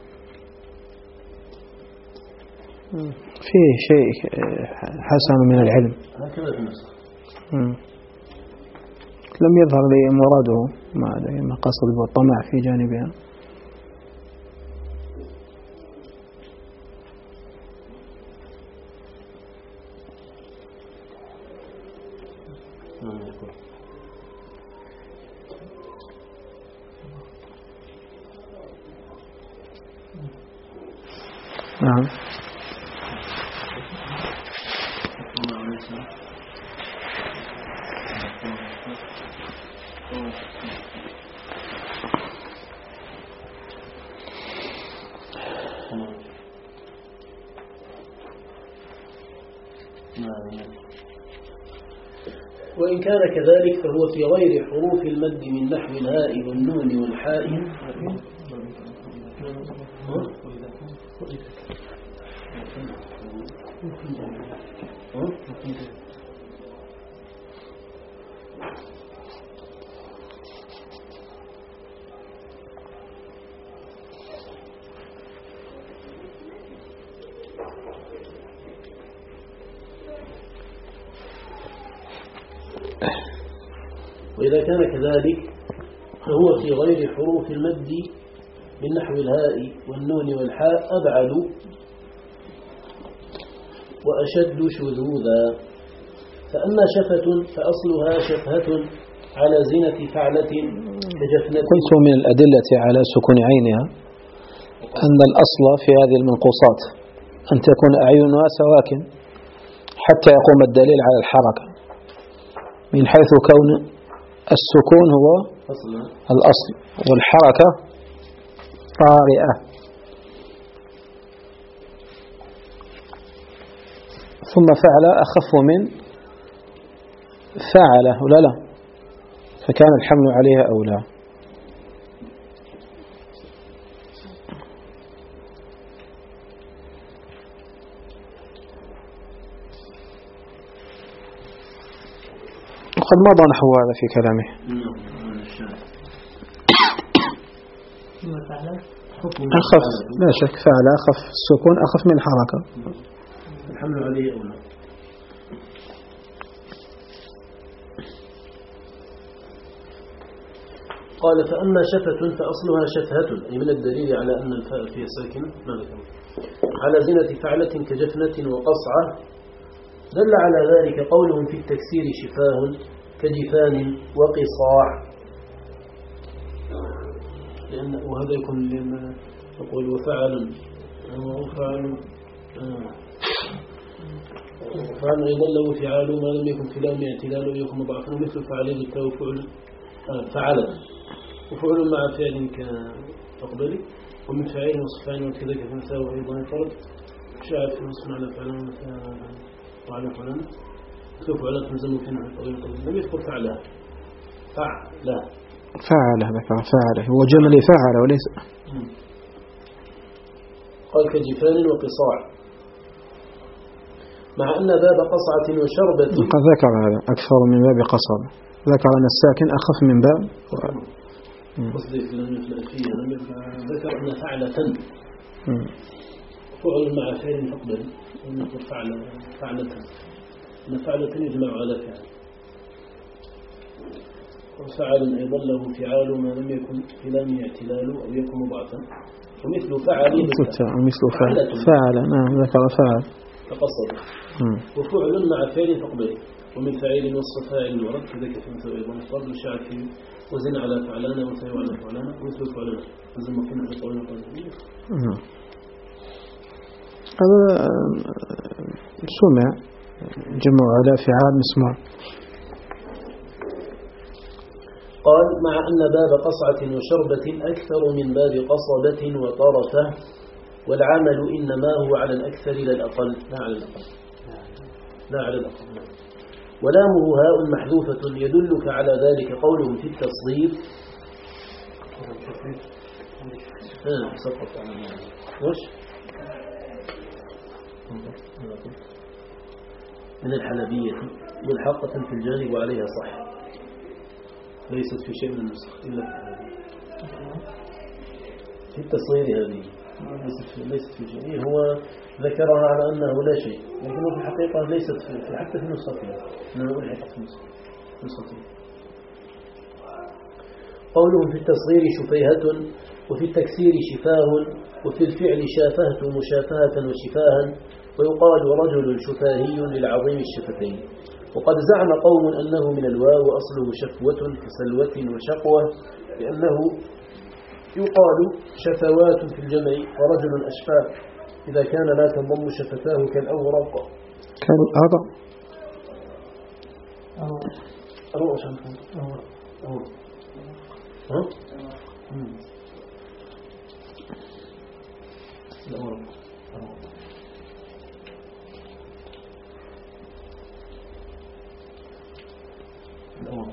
[SPEAKER 1] فيه شيء حسن من العلم
[SPEAKER 2] هكذا في النسخ
[SPEAKER 1] لم يظهر لي مراده ما قصد بالطمع في جانبها. نعم
[SPEAKER 2] وإن كان كذلك فهو في غير حروف المد من نحو الهاء والنون والحاء وإذا كان كذلك فهو في غير حروف المد من نحو الهاء والنون والحاء أبعد وأشد شذوذا. فأما شفة فأصلها شفهة على زنة فعلة كجفنة.
[SPEAKER 1] قلت من الأدلة على سكون عينها أن الأصل في هذه المنقوصات أن تكون أعينها سواكن حتى يقوم الدليل على الحركة من حيث كون السكون هو الأصل والحركة طارئة. ثم فعل أخف من فعل ولا لا، فكان الحمل عليها أو لا. وقد مضى نحو هذا في كلامه. أخف لا شك، فعل أخف، السكون أخف من الحركة.
[SPEAKER 2] الحمل عليه أو لا. قال فأما شفة فأصلها شفهة، أي من الدليل على أن الفاء فيها ساكن على زنة فعلة كجفنة وقصعة. دل على ذلك قولهم في التكسير شفاه كجفان وقصاع، لأن وهذا يكون لما يقول وفعل وفعل وفعل أيضا له فعال ما لم يكن في لام اعتلال ويكون مضاعفا، مثل فعل بالتاء وفعل فعل وفعل مع فعل كتقبلي ومن فعل وصفان وكذا كفنساء وأيضا فرد شاعر في نصف معنى فعلا وعلى فعلا مثل فعلا تنزل في نحو طويل طويل لم يذكر فعلها فعلها
[SPEAKER 1] فعل ذكر فعل هو جمل فعل وليس.
[SPEAKER 2] قال كجفان وقصاع، مع أن باب قصعة وشربة
[SPEAKER 1] قد ذكر هذا أكثر من باب قصر، ذكر أن الساكن أخف من باب
[SPEAKER 2] قصدي لم يفلأ فيها، ذكر أن فعلة فعل مع فعل مقبل ونقول فعل فعلة، أن فعلة يجمع على فعل، وفعل أيضا له فعال ما لم يكن في لام اعتلال أو يكن مضاعفا، ومثل فعل
[SPEAKER 1] مثل فعل فعل نعم ذكر فعل
[SPEAKER 2] فقصد، وفعل مع فعل فقبل ومن فاعل وصف فاعل ورد كذلك في أيضا فرد الشعر في وزن على فعلان وثيو على فعلان ومثل فعلان هذا مكان في قول القلب.
[SPEAKER 1] هذا سمع جمع على فعال مسموع.
[SPEAKER 2] قال مع أن باب قصعة وشربة أكثر من باب قصبة وطرفة، والعمل إنما هو على الأكثر لا الأقل لا على الأقل لا على الأقل. ولامه هاء محذوفة يدلك على ذلك قولهم في التصغير آه سقط وش من الحلبية ملحقة في الجانب وعليها صح، ليست في شيء من النسخ إلا في التصغير هذه ليست في, ليست في شيء، هو ذكرها على أنه لا شيء لكنه في الحقيقة ليست في حتى في نسختها أنه ألحقت في نسختها. قولهم في التصغير شفيهة وفي التكسير شفاه وفي الفعل شافهت مشافهة وشفاها، ويقال رجل شفاهي للعظيم الشفتين. وقد زعم قوم أنه من الواو وأصله شفوة كسلوة وشقوة، لأنه يقال شفوات في الجمع ورجل أشفاه إذا كان لا تنضم شفتاه كالأورق
[SPEAKER 1] كالأورق
[SPEAKER 2] أروق شنكم أورق أورق ها الأورق الأورق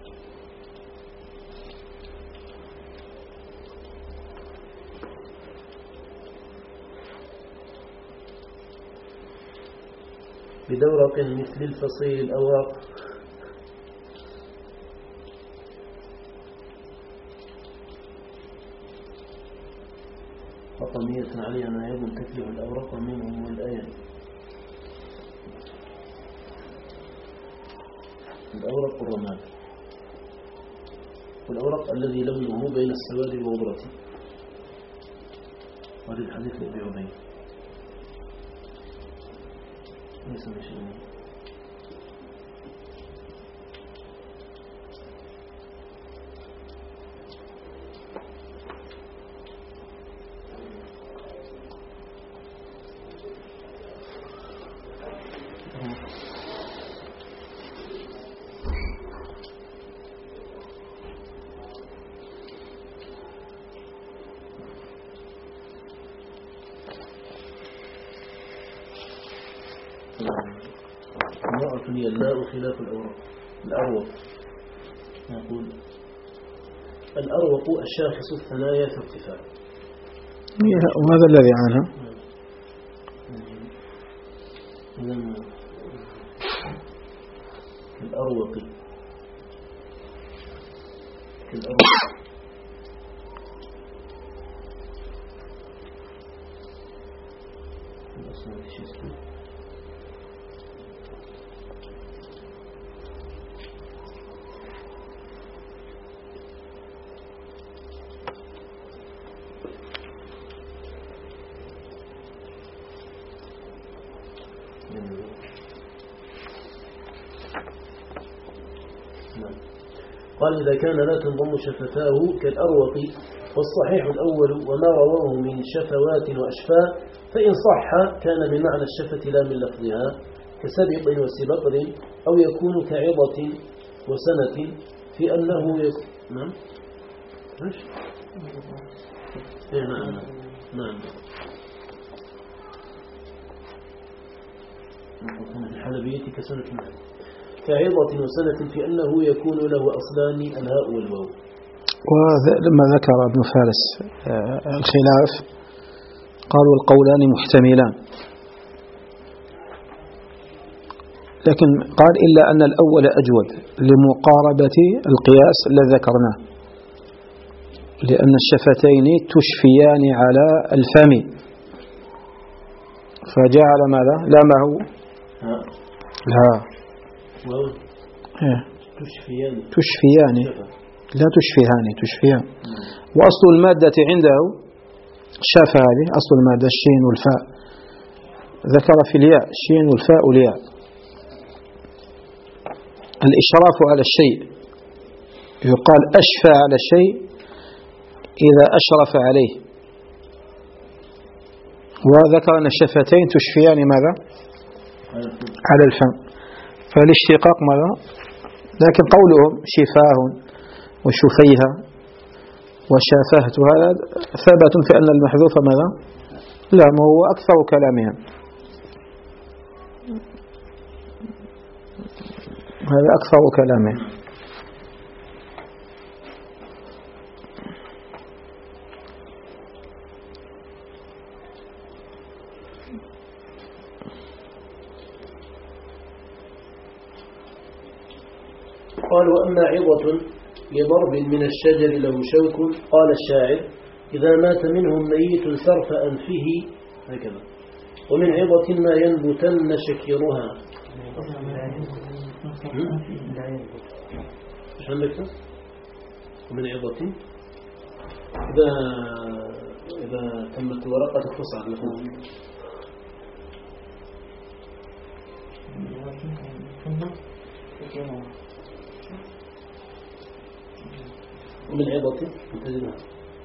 [SPEAKER 2] بدورق مثل الفصيل الأوراق. رقمية عليها نائب تكلف الأوراق منهم والآية. الأوراق الرماد والأوراق الذي لونه بين السواد والغبرة، وهذا الحديث لأبي عبيد ليس بشيء. امرأة يلاء خلاف الأوراق. الأروق نقول الأروق الشاخص الثنايا في ارتفاع،
[SPEAKER 1] وهذا الذي عنها
[SPEAKER 2] الأروق الأروق قال إذا كان لا تنضم شفتاه كالأروق، والصحيح الأول وما رواه من شفوات وأشفاء، فإن صح كان بمعنى الشفة لا من لفظها كسبط وسبطر، أو يكون كعظة وسنة في أنه يكون نعم نعم نعم الحلبية كسنة معه كعظة وسنة في أنه يكون له أصلان الهاء والواو.
[SPEAKER 1] ولما ذكر ابن فارس الخلاف قالوا القولان محتملان، لكن قال إلا أن الأول أجود لمقاربة القياس الذي ذكرناه، لأن الشفتين تشفيان على الفم، فجعل ماذا لا معه لا
[SPEAKER 2] تشفيان
[SPEAKER 1] تشفيان لا تشفيهان تشفيان. وأصل المادة عنده شاف هذه أصل المادة الشين والفاء، ذكر في الياء الشين والفاء والياء. الإشراف على الشيء يقال أشفى على الشيء إذا أشرف عليه، وذكر أن الشفتين تشفيان ماذا على الفم، فالاشتقاق ماذا، لكن قولهم شفاه وشفيها وشافهت هذا ثبت في أن المحذوف ماذا لا، ما هو أكثر كلامهم، هذا أكثر كلامهم.
[SPEAKER 2] قال وأما عظة لضرب من الشجر له شوك، قال الشاعر إذا مات منهم ميت سرف أنفه هكذا، ومن عظة ما ينبتن شكيرها. ايش عندك؟ ومن عظة إذا إذا تمت الورقة تصعد لفوق. ومن عظة تجدها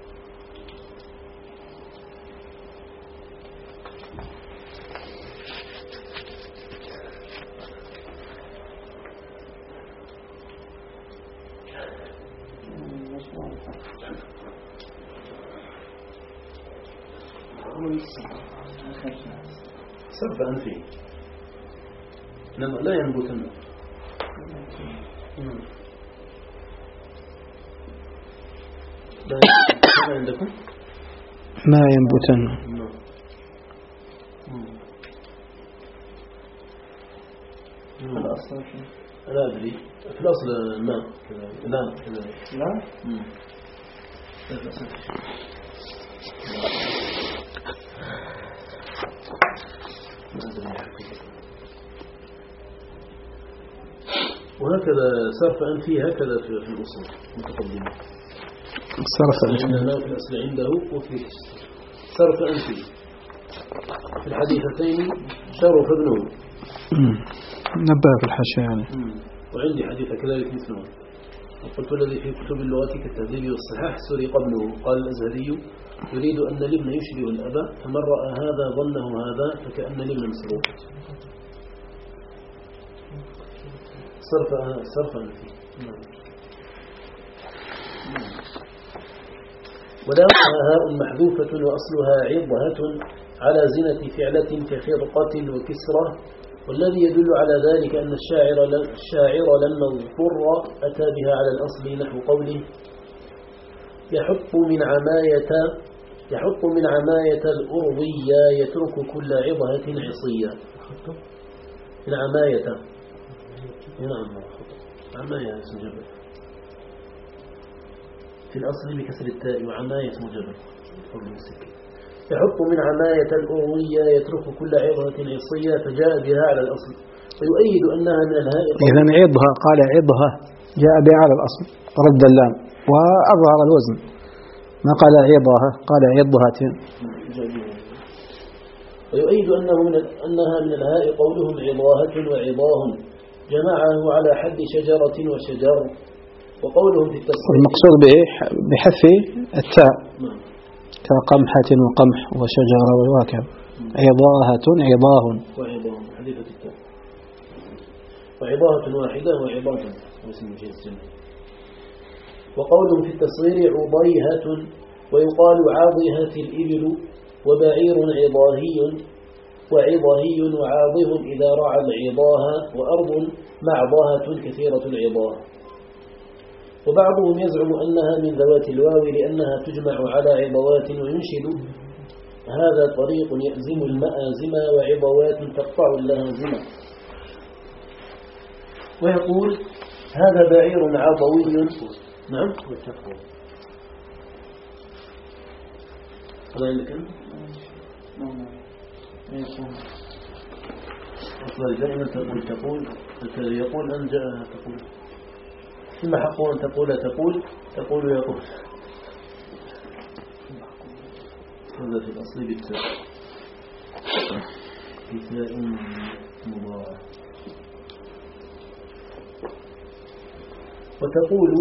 [SPEAKER 2] صرف أنفي لا ينبتن ما عندكم
[SPEAKER 1] ما ينبتن
[SPEAKER 2] الأصل لا أدري في الأصل ما لا لا وهكذا صرف أنفي هكذا في الأصول متقدمة
[SPEAKER 1] صرف
[SPEAKER 2] أنفي في الأصل عنده وفي صرف أنفي في الحديثتين شرف ابنه
[SPEAKER 1] نبه في الحاشية يعني.
[SPEAKER 2] وعندي حديث كذلك مثله. وقلت الذي في كتب اللغات كالتهذيب والصحاح سرق ابنه. قال الأزهري يريد أن الابن يشبه الأب، فمن رأى هذا ظنه هذا فكأن الابن مسروق. صرف صرف أنفي. ولامها هاء محذوفة وأصلها عضهة على زنة فعلة كخرقة وكسرة والذي يدل على ذلك أن الشاعر الشاعر لما اضطر أتى بها على الأصل نحو قوله يحط من عماية يحط من عماية الأرضية يترك كل عضهة عصية. من عماية نعم عماية اسم جبل في الأصل بكسر التاء وعماية اسم جبل. يحط من عماية الأرضية يترك كل عضهة عصية فجاء بها على الأصل ويؤيد أنها من الهاء.
[SPEAKER 1] إذن عضها قال عضها جاء بها على الأصل رد اللام وأظهر الوزن ما قال عضها قال عضها.
[SPEAKER 2] ويؤيد أنه من أنها من الهاء قولهم عضاهة وعضاه جمعه على حد شجرة وشجر. وقولهم في التصريف
[SPEAKER 1] المقصود به بحذف التاء كقمحة وقمح وشجرة وواكب. عضاهة عضاه
[SPEAKER 2] وعضاه حذفت التاء وعضاهة واحدة وعضاه واسم جنس. وقولهم في التصغير عضيهة ويقال عاضهة الإبل وبعير عضاهي وعضاهي وعاضه إذا رعى العضاها وأرض معضاهة كثيرة العضاه. وبعضهم يزعم أنها من ذوات الواو لأنها تجمع على عضوات وينشد هذا طريق يأزم المآزم وعضوات تقطع اللهازم. ويقول هذا بعير عضوي. نعم الله يلك أفضل دائما تقول تقول يقول أن جاء تقول ثم حقه أن تقول تقول تقول يقول هذا في الأصل بالتاء بتاء مضاعف. وتقول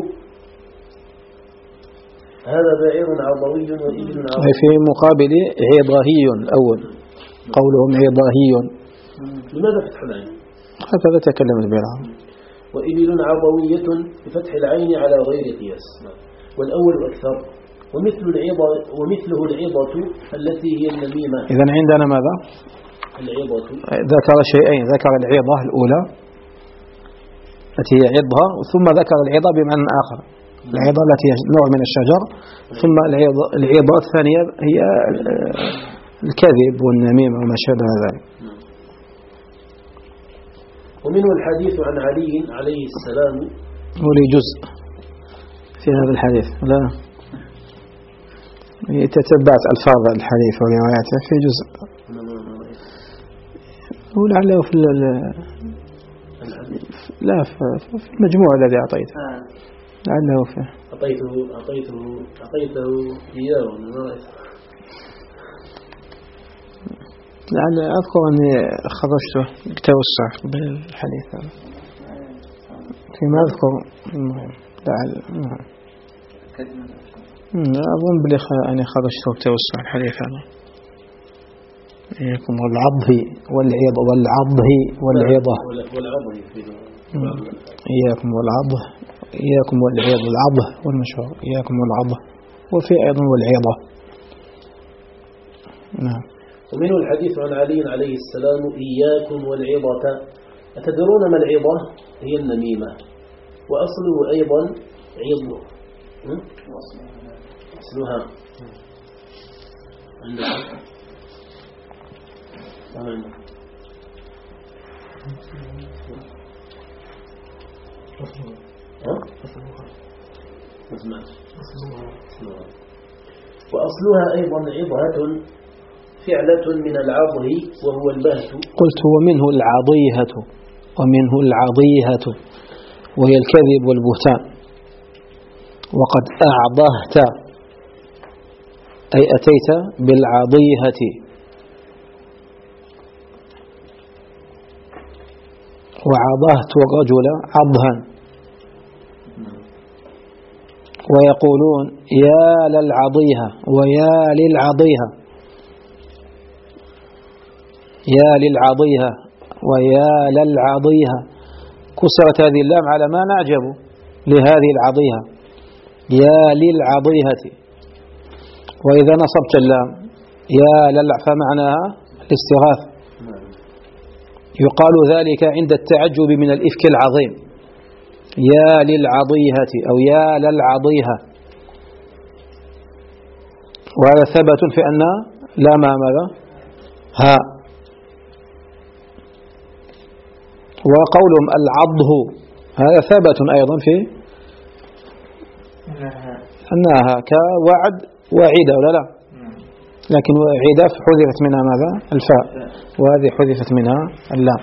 [SPEAKER 2] هذا بعير عضوي وإبل عضوي
[SPEAKER 1] في مقابل عضاهي الأول قولهم عضاهي.
[SPEAKER 2] لماذا فتح العين؟
[SPEAKER 1] هكذا تكلمت بالعرب.
[SPEAKER 2] وإبل عضوية بفتح العين على غير قياس. والأول أكثر ومثل العضة ومثله العضة التي هي النميمة.
[SPEAKER 1] إذن عندنا ماذا؟
[SPEAKER 2] العضة
[SPEAKER 1] ذكر شيئين ذكر العضة الأولى التي هي عضها ثم ذكر العضة بمعنى آخر. العضة التي هي نوع من الشجر ثم العضة الثانية هي الكذب والنميمة وما شابه ذلك.
[SPEAKER 2] ومنه الحديث عن علي عليه السلام
[SPEAKER 1] ولي جزء في هذا الحديث لا تتبعت ألفاظ الحديث ورواياته في جزء ولعله في لا في المجموع الذي أعطيته لعله فيه
[SPEAKER 2] أعطيته أعطيته أعطيته إياه
[SPEAKER 1] لعل أذكر أني خرجته توسع بالحديث هذا فيما أذكر لعل أظن بلي أني خرجته توسع الحديث هذا. إياكم والعضه والعض والعضه والعضة إياكم والعضه إياكم والعض العضه والمشهور إياكم والعضه وفي أيضا والعضة. نعم.
[SPEAKER 2] ومنه الحديث عن علي عليه السلام إياكم والعضة أتدرون ما العضة؟ هي النميمة وأصله أيضا عض أصلها عندك وأصلها أيضا عضة فعلة من العضه وهو البهت.
[SPEAKER 1] قلت ومنه العضيهة ومنه العضيهة وهي الكذب والبهتان. وقد أعضهت أي أتيت بالعضيهة. وعضهت الرجل عضها ويقولون يا للعضيهة ويا للعضيهة يا للعضيهة ويا للعضيهة كسرت هذه اللام على ما نعجب لهذه العضيهة يا للعضيهة. وإذا نصبت اللام يا للع فمعناها الاستغاثة يقال ذلك عند التعجب من الإفك العظيم، يا للعضيهة أو يا للعضيهة، وهذا ثبت في أن لا ما ماذا ها. وقولهم العضه هذا ثبت أيضا في أنها كوعد وعيدة ولا لا، لكن عيدة حذفت منها ماذا الفاء، وهذه حذفت منها اللام.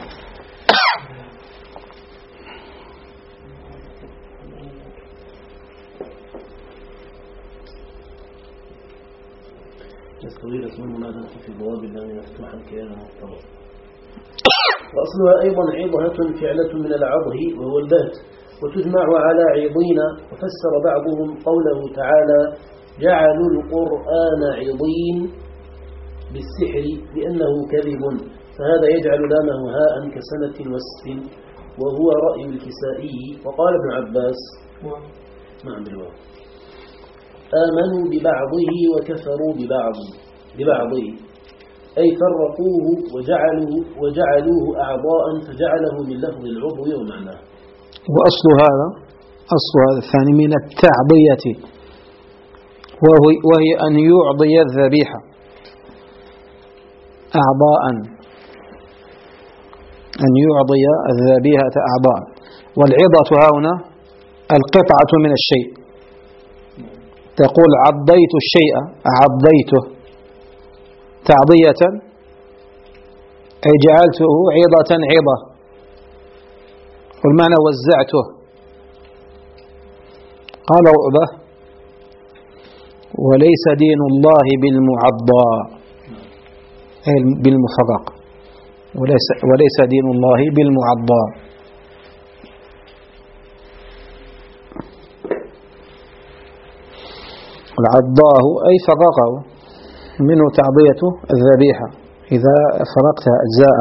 [SPEAKER 2] يستوي اسم المنادى في بواب الله مفتوحا كان مفتوحا. وأصلها أيضا عضهة فعلة من العضه وهو البهت، وتجمع على عضين. وفسر بعضهم قوله تعالى جعلوا القرآن عضين بالسحر لأنه كذب، فهذا يجعل لامه هاء كسنة وسف، وهو رأي الكسائي. وقال ابن عباس نعم بالواو آمنوا ببعضه وكفروا ببعض ببعضه، أي فرقوه وجعلوه, وجعلوه أعضاء فجعله من لفظ العضو ومعناه.
[SPEAKER 1] وأصل هذا أصل هذا الثاني من التعضية، وهي, وهي أن يعضي الذبيحة أعضاء، أن يعضي الذبيحة أعضاء. والعضة هنا القطعة من الشيء، تقول عضيت الشيء عضيته تعضية، أي جعلته عضة عضة، والمعنى وزعته. قال عقبة وليس دين الله بالمعضى أي بالمفرق، وليس, وليس دين الله بالمعضى. العضاه أي فرقه، منه تعضية الذبيحة، إذا فرقتها أجزاء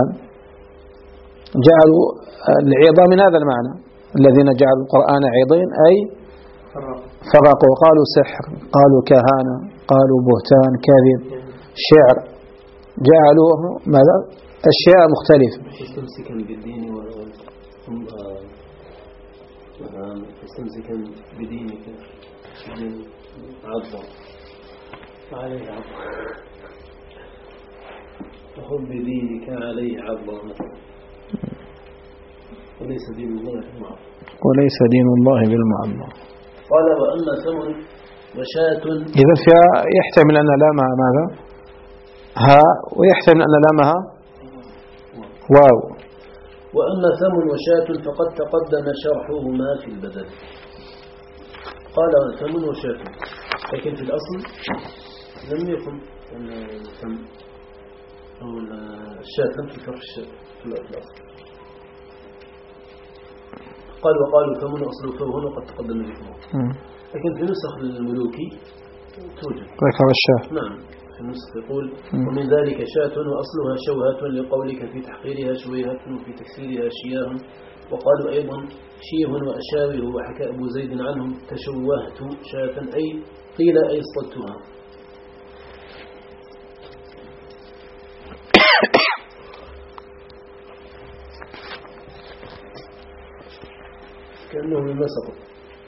[SPEAKER 1] جعلوا العظة من هذا المعنى، الذين جعلوا القرآن عظيم أي فرقوا، قالوا سحر، قالوا كهانة، قالوا بهتان، كذب، شعر، جعلوه ماذا أشياء مختلفة.
[SPEAKER 2] مستمسكا بالدين مستمسكا بدينك عضا عليه عضا، وخذ بدينك عليه عضا، وليس دين الله بالمعضى
[SPEAKER 1] وليس دين الله بالمعضى.
[SPEAKER 2] قال وأما ثمن وشاة،
[SPEAKER 1] إذا يحتمل أن لامها ماذا ها، ويحتمل أن لامها واو.
[SPEAKER 2] وأما ثمن وشاة فقد تقدم شرحهما في البدل. قال ثمن وشاة، لكن في الأصل لم يكن الثمن أو الشاة لم تذكر في الأصل. قال وقالوا ثمن أصل فهنا وقد تقدم ذكره، لكن في نسخ الملوكي توجد
[SPEAKER 1] ذكر الشاة.
[SPEAKER 2] نعم في النسخ يقول ومن ذلك شاة وأصلها شوهة لقولك في تحقيرها شويهة وفي تكسيرها شياه. وقالوا أيضا شيه وأشاوه، وحكى أبو زيد عنهم تشوهت شاة أي قيل أي صدتها. كأنه مما سقط.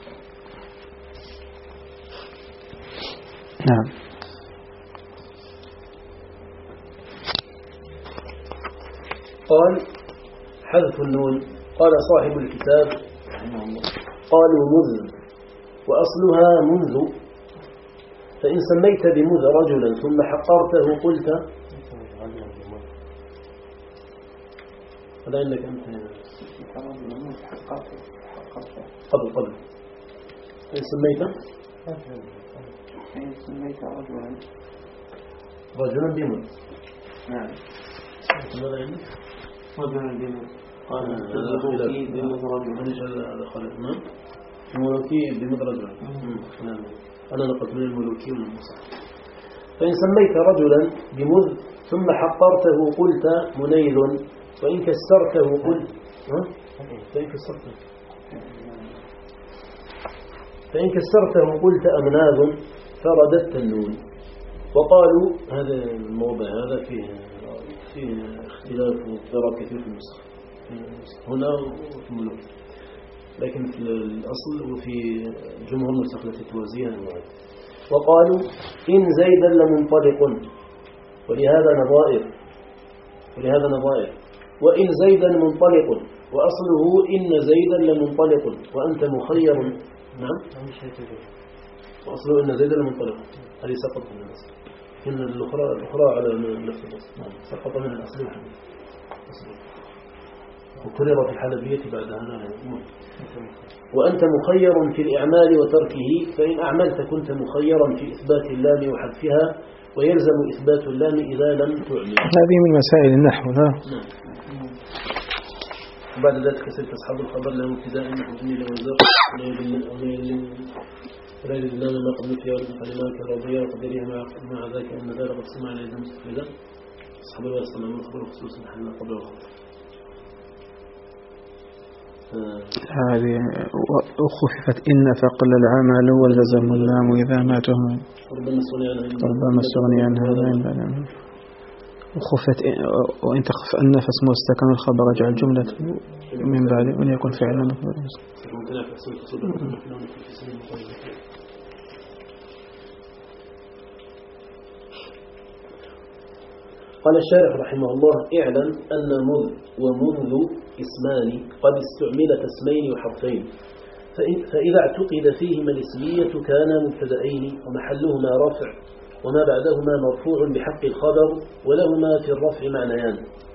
[SPEAKER 1] نعم.
[SPEAKER 2] قال حذف النون. قال صاحب الكتاب قالوا مذ وأصلها منذ، فإن سميت بمذ رجلا ثم حقرته قلت هذا عندك أنت قبل قبل إن سميت
[SPEAKER 3] إن سميت رجلا
[SPEAKER 2] رجلا بمذ.
[SPEAKER 3] نعم
[SPEAKER 2] ماذا عندك؟
[SPEAKER 3] رجلا بمذ.
[SPEAKER 2] قال الملوكي بمذ رجلا. الملوكي بمذ رجلا. نعم أنا نقلت من الملوكي ومن المصحف. فإن سميت رجلا بمذ ثم حقرته قلت منيل، وإن كسرته قلت فإن كسرته فإن كسرته قلت أمناذ فرددت النون. وقالوا هذا الموضع هذا فيه فيه اختلاف واضطراب كثير في النسخ هنا وفي الملوك، لكن في الأصل وفي جمهور النسخ التي توازيها النوعين. وقالوا إن زيدا لمنطلق، ولهذا نظائر ولهذا نظائر وإن زيدا منطلق، وأصله إن زيدا لمنطلق وأنت مخير. نعم، وأصله إن زيدا لمنطلق، هذه سقط من الأصل، إن الأخرى الأخرى على نفس الأصل. نعم، سقط من الأصل الحديث وكرر في الحلبية بعد هذا. وأنت مخير في الإعمال وتركه، فإن أعملت كنت مخيرا في إثبات اللام وحذفها، ويلزم إثبات اللام إذا لم تعمل.
[SPEAKER 1] هذه من مسائل النحو. لا
[SPEAKER 2] وبعد ذلك سلك أصحاب الخبر لهم ابتداء النحو جميل وزر ولا يجد اللام ما قبل الخيار بكلمات كالرضية وقدرها مع ذلك أن ذلك قد سمع على يد مستفيدا. أصحاب الواسطة لهم الخبر خصوصا حلنا قبل الخبر.
[SPEAKER 1] هذه وخففت إن فقل العمل واللزم اللام إذا ما تهمل ربما استغني عنها. وخفت وإن تخف أن فاسمه استكمل الخبر اجعل جملة من بعد وأن يكون فعلا مفعولا.
[SPEAKER 2] قال الشارح رحمه الله اعلم أن مذ ومنذ اسمان قد استعملت اسمين وحرفين، فإذا اعتقد فيهما الاسمية كان مبتدأين ومحلهما رفع وما بعدهما مرفوع بحق الخبر، ولهما في الرفع معنيان.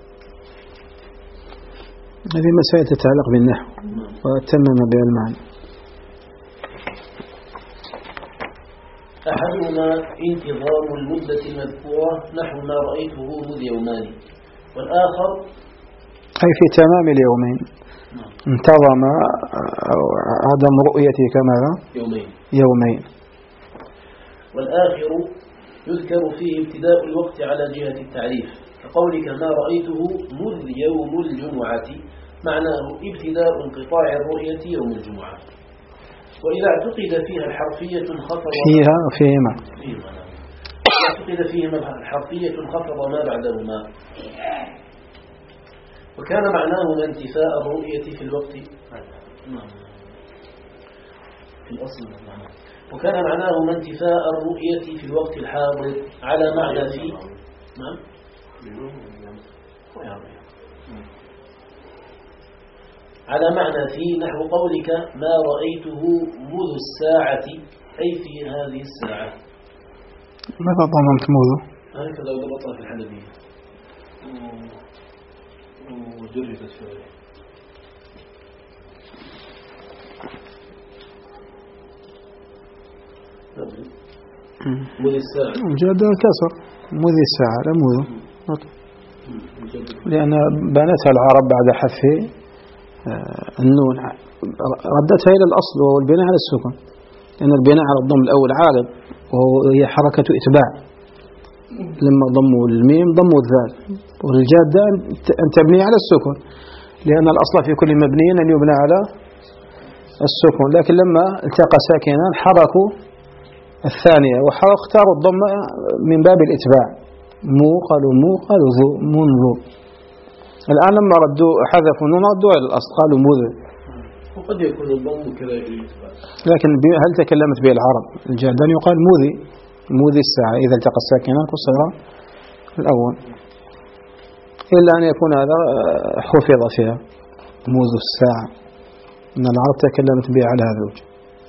[SPEAKER 1] هذه مسائل تتعلق بالنحو وتمم بها المعنى.
[SPEAKER 2] أحدهما انتظام المدة المذكورة نحو ما رأيته مذ يومان، والآخر
[SPEAKER 1] أي في تمام اليومين انتظم عدم رؤيتي كماذا
[SPEAKER 2] يومين
[SPEAKER 1] يومين.
[SPEAKER 2] والآخر يذكر فيه ابتداء الوقت على جهة التعريف، كقولك ما رأيته مذ يوم الجمعة، معناه ابتداء انقطاع الرؤية يوم الجمعة. وإذا اعتقد فيها الحرفية خفض
[SPEAKER 1] فيها فيهما
[SPEAKER 2] فيهما اعتقد فيهما الحرفية خفض ما بعدهما، وكان معناهما انتفاء الرؤية في الوقت في الأصل وكان معناهما انتفاء الرؤية في الوقت الحاضر على معنى في نعم على معنى في نحو قولك ما رأيته مذ الساعة، أي في هذه الساعة.
[SPEAKER 1] ماذا ضمنت مذ؟
[SPEAKER 2] هكذا ضبطها في الحلبية وجربت شوية. مذ الساعة
[SPEAKER 1] جاد الكسر مذ الساعة لا مذ، لأن بنتها العرب بعد حذف النون ردتها إلى الأصل وهو البناء على السكون، لأن البناء على الضم الأول عارض وهي حركة إتباع، لما ضموا الميم ضموا الذال، والجادة أن تبني على السكون، لأن الأصل في كل مبني أن يبنى على السكون، لكن لما التقى ساكنان حركوا الثانية واختاروا الضم من باب الإتباع، مو قالوا مو قالوا ذو منذ. الآن لما ردوا حذفوا النون ردوا على الأصل قالوا مذ،
[SPEAKER 2] وقد يكون الضم كذلك الإتباع،
[SPEAKER 1] لكن هل تكلمت به العرب الجادان يقال مذي مذي الساعة إذا التقى الساكنان قصر الأول، إلا أن يكون هذا حفظ فيها مذ الساعة أن العرب تكلمت به على هذا الوجه.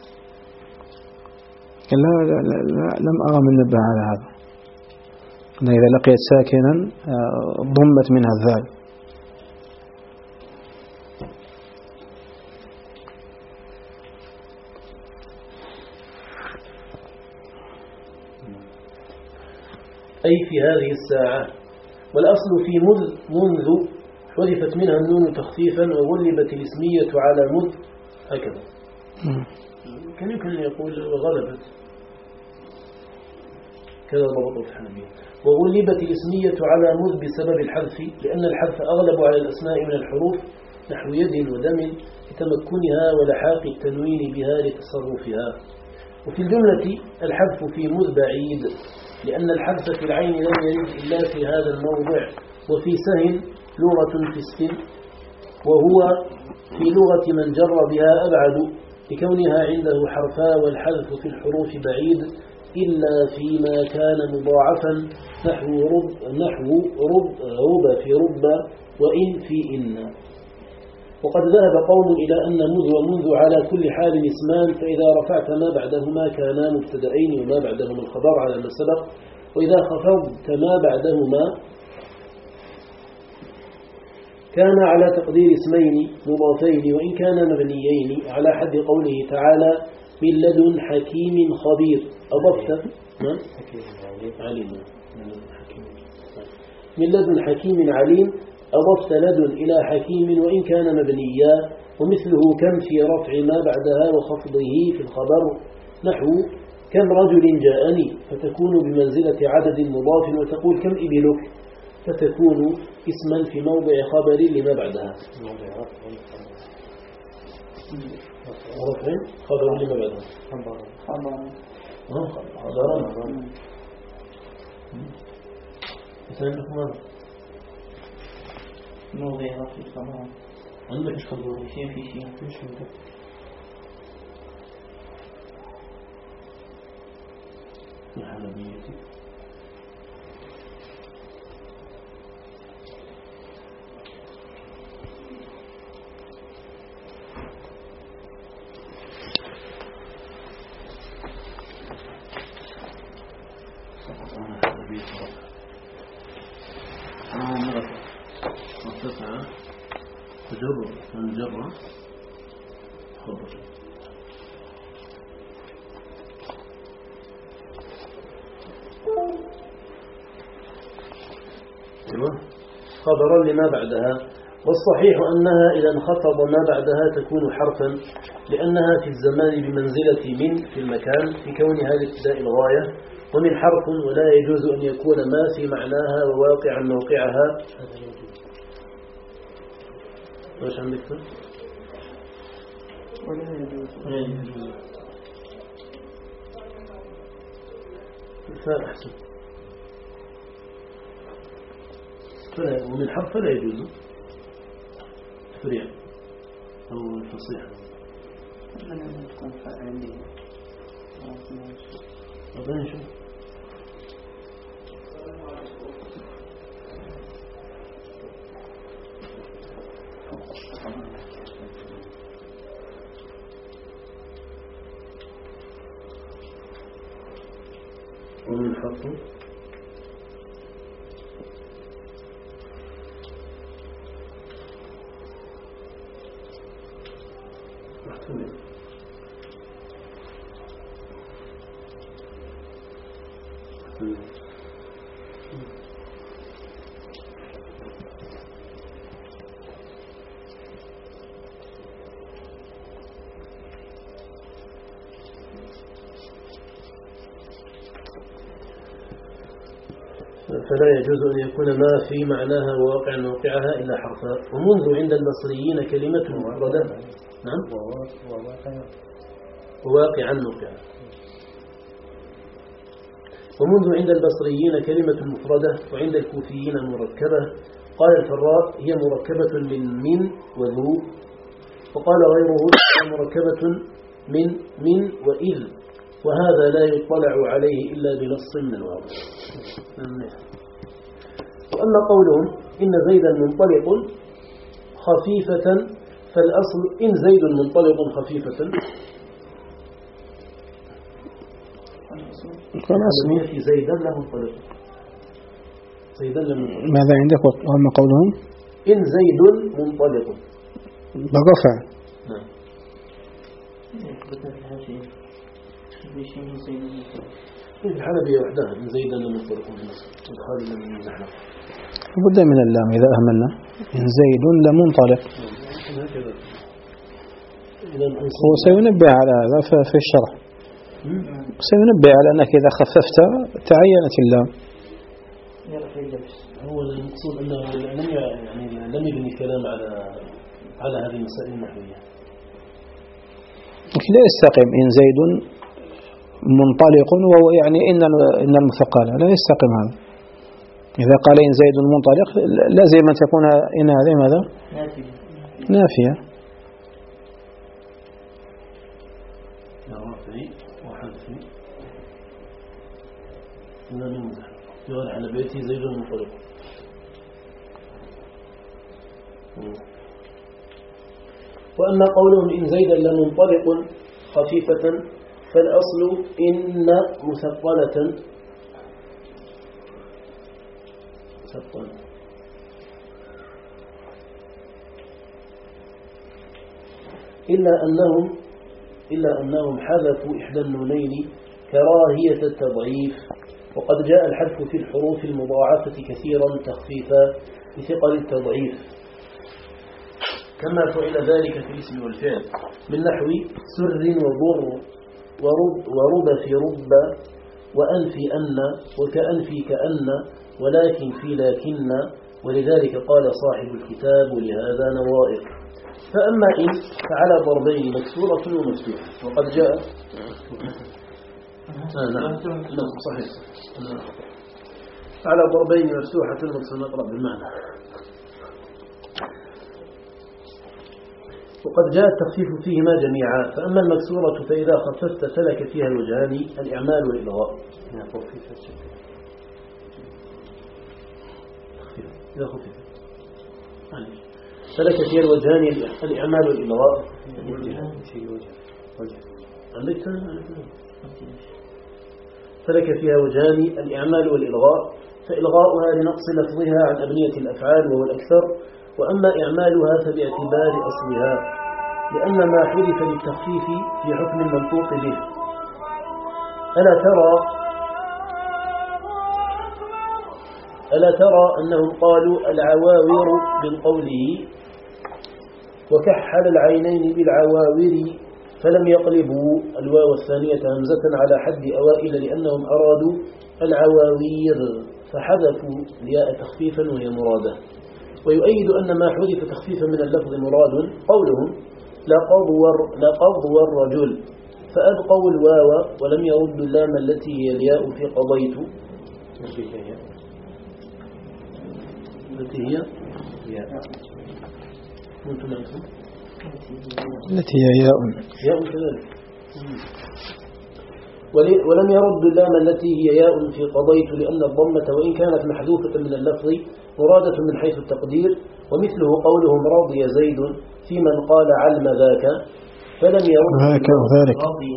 [SPEAKER 1] لا, لا, لا, لا لم أرى من نبه على هذا، أن إذا لقيت ساكنا ضمت منها الذال.
[SPEAKER 2] أي في هذه الساعة. والأصل في مذ منذ حذفت منها النون تخفيفا وغلبت الاسمية على مذ هكذا. كان يمكن أن يقول وغلبت كذا ضبط الحنبية. وغلبت الاسمية على مذ بسبب الحذف، لأن الحذف أغلب على الأسماء من الحروف نحو يد ودم لتمكنها ولحاق التنوين بها لتصرفها. وفي الجملة الحذف في مذ بعيد، لأن الحذف في العين لم يرد إلا في هذا الموضع وفي سهل لغة في السن، وهو في لغة من جر بها أبعد لكونها عنده حرفا والحذف في الحروف بعيد إلا فيما كان مضاعفا نحو رب, نحو رب, رب في رب وإن في إن. وقد ذهب قوم إلى أن مذ ومنذ على كل حال اسمان، فإذا رفعت ما بعدهما كانا مبتدأين وما بعدهما الخبر على ما سبق، وإذا خفضت ما بعدهما كان على تقدير اسمين مضافين وإن كان مبنيين على حد قوله تعالى من لدن حكيم خبير. أضفت عليم من لدن حكيم عليم، أضفت لدن إلى حكيم وإن كان مبنيا. ومثله كم في رفع ما بعدها وخفضه في الخبر نحو كم رجل جاءني، فتكون بمنزلة عدد مضاف، وتقول كم إبلك، فتكون اسما في موضع خبر لما بعدها. رفع خبر لما بعدها خبر مثلا لكم هذا
[SPEAKER 3] موضع رفع الخبر
[SPEAKER 2] عندك ايش خبر
[SPEAKER 3] شيء في شيء
[SPEAKER 2] في شيء الحلبية تجرب تنجرة خبر. خبرا لما بعدها. والصحيح أنها إذا انخفض ما بعدها تكون حرفا، لأنها في الزمان بمنزلة من في المكان في كونها لابتداء الغاية، ومن حرف ولا يجوز أن يكون ما في معناها وواقعا موقعها. ايش عندك؟
[SPEAKER 3] ولا يجوز
[SPEAKER 2] ولا يجوز فأحسن فلا ومن حرف فلا يجوز فريع أو الفصيح.
[SPEAKER 3] أنا ما تكون فاعلية
[SPEAKER 2] أبدا نشوف. ومن حرف محتمل. فلا يجوز أن يكون ما في معناها وواقع موقعها إلا حرفا. ومنذ عند البصريين كلمة مفردة نعم وواقعا موقعها. ومنذ عند البصريين كلمة مفردة وعند الكوفيين مركبة. قال الفراء هي مركبة من من وذو، وقال غيره مركبة من من وإذ، وهذا لا يطلع عليه إلا بنص من الواضح. وأما قولهم إن زيدا منطلق خفيفة، فالأصل إن زيد منطلق خفيفة في زيدا لا منطلق. زيدا لا منطلق.
[SPEAKER 1] ماذا عندك؟ وأما قولهم
[SPEAKER 2] إن زيد منطلق
[SPEAKER 1] برفع.
[SPEAKER 2] نعم. الحلبية وحدها من زيدا لم ينطلق من مصر وخالدا من زحلق.
[SPEAKER 1] لابد من اللام إذا أهملنا. إن زيد لمنطلق. وسينبه على هذا في الشرح. سينبه على أنك إذا خففت تعينت اللام.
[SPEAKER 2] هو المقصود أنه لم يعني لم يبني الكلام على على هذه المسائل النحوية.
[SPEAKER 1] لا يستقيم إن زيد منطلق وهو يعني إن إن المثقلة لا يستقيم هذا. إذا قال إن زيد منطلق لازم أن تكون إن هذه ماذا؟
[SPEAKER 3] نافية.
[SPEAKER 1] نافية.
[SPEAKER 2] رافعي وحذفي من يقول على بيتي زيد منطلق. وأما قولهم إن زيدا لمنطلق خفيفة فالأصل إن مثقلة مثقلة إلا أنهم إلا أنهم حذفوا إحدى النونين كراهية التضعيف، وقد جاء الحذف في الحروف المضاعفة كثيرا تخفيفا لثقل التضعيف، كما فعل ذلك في الاسم والفعل من نحو سر وضر ورب, ورب في رب وأنفي أن وكأنفي كأن ولكن في لكن، ولذلك قال صاحب الكتاب لهذا نظائر. فأما إن فعلى ضربين مكسورة ومفتوحة، وقد جاء آه نعم نعم صحيح على ضربين مفتوحة ومكسورة نقرأ بالمعنى. وقد جاء التخفيف فيهما جميعا. فأما المكسورة فإذا خففت سلك فيها الوجهان الإعمال والإلغاء. إذا خففت سلك فيها الوجهان الإعمال والإلغاء. سلك فيها وجهان الإعمال والإلغاء، فإلغاؤها لنقص لفظها عن أبنية الأفعال وهو الأكثر، وأما إعمالها فباعتبار أصلها، لأن ما حذف للتخفيف في حكم المنطوق به. ألا ترى ألا ترى أنهم قالوا العواور من قوله وكحل العينين بالعواور، فلم يقلبوا الواو الثانية همزة على حد أوائل لأنهم أرادوا العواوير فحذفوا الياء تخفيفا وهي مرادة. ويؤيد أن ما حذف تخفيفا من اللفظ مراد قولهم لقضوا الرجل، فأبقوا الواو ولم يردوا اللام التي هي الياء في قضيت التي هي
[SPEAKER 1] التي هي ياء
[SPEAKER 2] ياء كذلك، ولم يردوا اللام التي هي ياء في قضيت لأن الضمة وإن كانت محذوفة من اللفظ مرادة من حيث التقدير. ومثله قولهم راضي زيد في من قال علم ذاك، فلم يرد
[SPEAKER 1] ذاك وذلك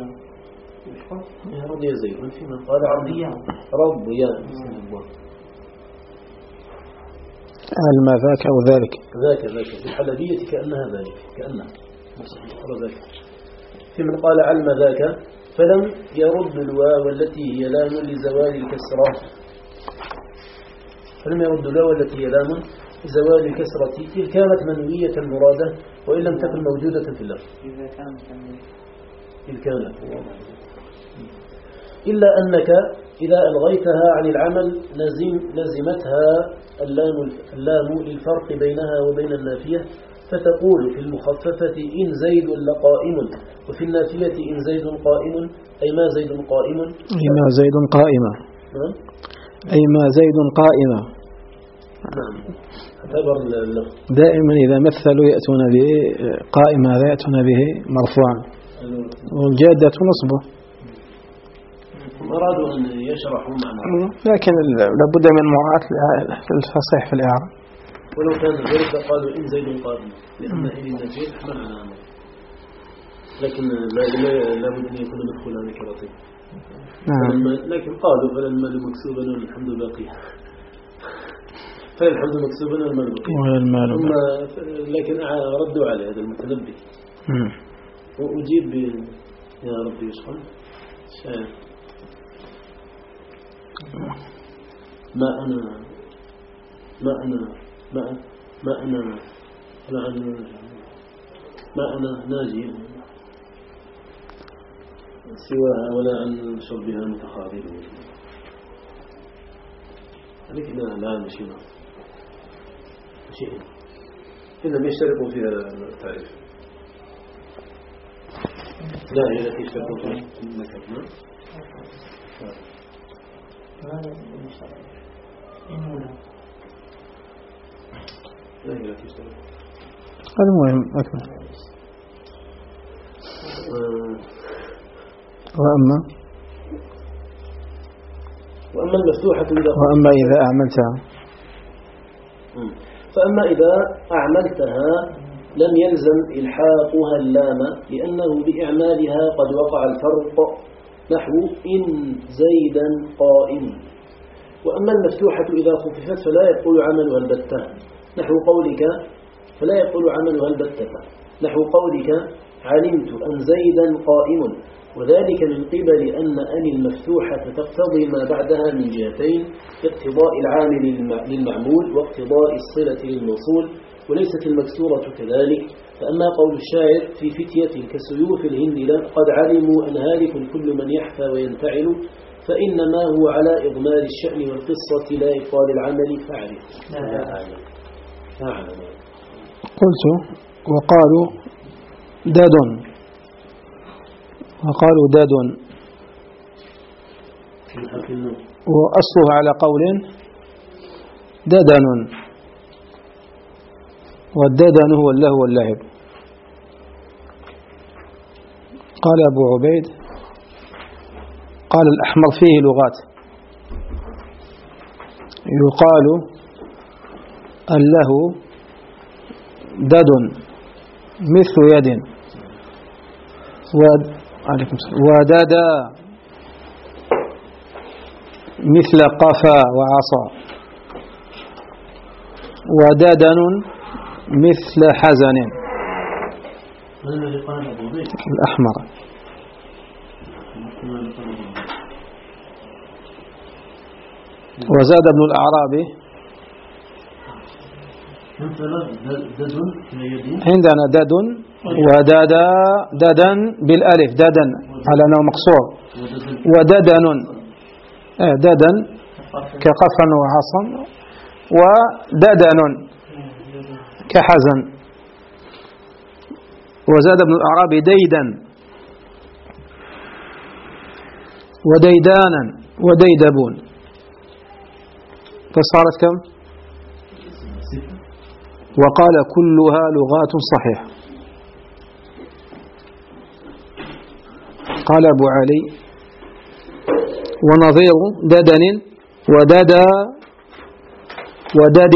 [SPEAKER 2] راضي زيد في من قال علم راضي
[SPEAKER 1] علم ذاك أو ذلك
[SPEAKER 2] ذاك ذاك في الحلبية كأنها ذلك كأنها ذاك في من قال علم ذاك، فلم يرد الواو التي هي لام لزوال الكسرة فلم يرد الواو التي هي لام لزوال الكسرة إذ كانت منوية مرادة وإن لم تكن موجودة في اللفظ إذا كانت إذ كانت إلا أنك إذا ألغيتها عن العمل لزم لزمتها اللام اللام للفرق بينها وبين النافية، فتقول في المخففة إن زيد لقائم، وفي النافية إن زيد قائم أي ما زيد قائم
[SPEAKER 1] أي ما زيد قائمة أي ما زيد قائمة.
[SPEAKER 2] اعتبر اللفظ
[SPEAKER 1] دائما إذا مثلوا يأتون به قائم هذا يأتون به مرفوعا والجادة نصبه،
[SPEAKER 2] أرادوا أن يشرحوا معنى،
[SPEAKER 1] لكن لابد من مراعاة الفصيح في الإعراب.
[SPEAKER 2] ولو كان ذلك قالوا إن زيد قائم لأن إن النجيل حمل على عمل، لكن لابد أن يكون مدخولا نكرتين.
[SPEAKER 1] نعم.
[SPEAKER 2] لكن قالوا فلما مكسوبا والحمد باقي، فالحمد مكسوبا والمال باقي، لكن ردوا على هذا المتنبي وأجيب يا ربي يشخن شايف ما أنا ما أنا ما ما أنا ما أنا ما أنا ناجي سواها ولا عن شربها متخاذل، لكن لا لا مشينا شيء إنهم يشتركوا فيها التعريف، لا هي التي يشتركوا فيها
[SPEAKER 1] المهم أكمل. وأما
[SPEAKER 2] وأما المفتوحة إذا
[SPEAKER 1] وأما إذا أعملتها
[SPEAKER 2] فأما إذا أعملتها لم يلزم إلحاقها اللام لأنه بإعمالها قد وقع الفرق نحو إن زيدا قائم. وأما المفتوحة إذا خففت فلا يبطل عملها البتة نحو قولك فلا يبطل عملها البتة نحو قولك علمت أن زيدا قائم، وذلك من قبل أن أن المفتوحة تقتضي ما بعدها من جهتين: اقتضاء العامل للمعمول واقتضاء الصلة للموصول، وليست المكسورة كذلك. فأما قول الشاعر في فتية كسيوف الهند قد علموا أن هالك كل من يحفى وينفعل، فإنما هو على إضمار الشأن والقصة لا إبطال العمل فاعرف.
[SPEAKER 1] قلت وقالوا داد وقالوا داد وأصلها على قول ددن، والددن هو اللهو واللعب. قال أبو عبيد قال الأحمر فيه لغات، يقال اللهو دد مثل يد ودادا مثل قفا وعصا، وددن مثل حزن. الأحمر وزاد ابن الأعرابي عندنا دد ودادا ددا بالألف ددا على أنه مقصور، وددن ددا كقفا وعصا، وددن كحزن. وزاد ابن الأعرابي ديدا وديدانا وديدبون، فصارت كم؟ وقال كلها لغات صحيحة. قال أبو علي ونظير ددن وددا ودد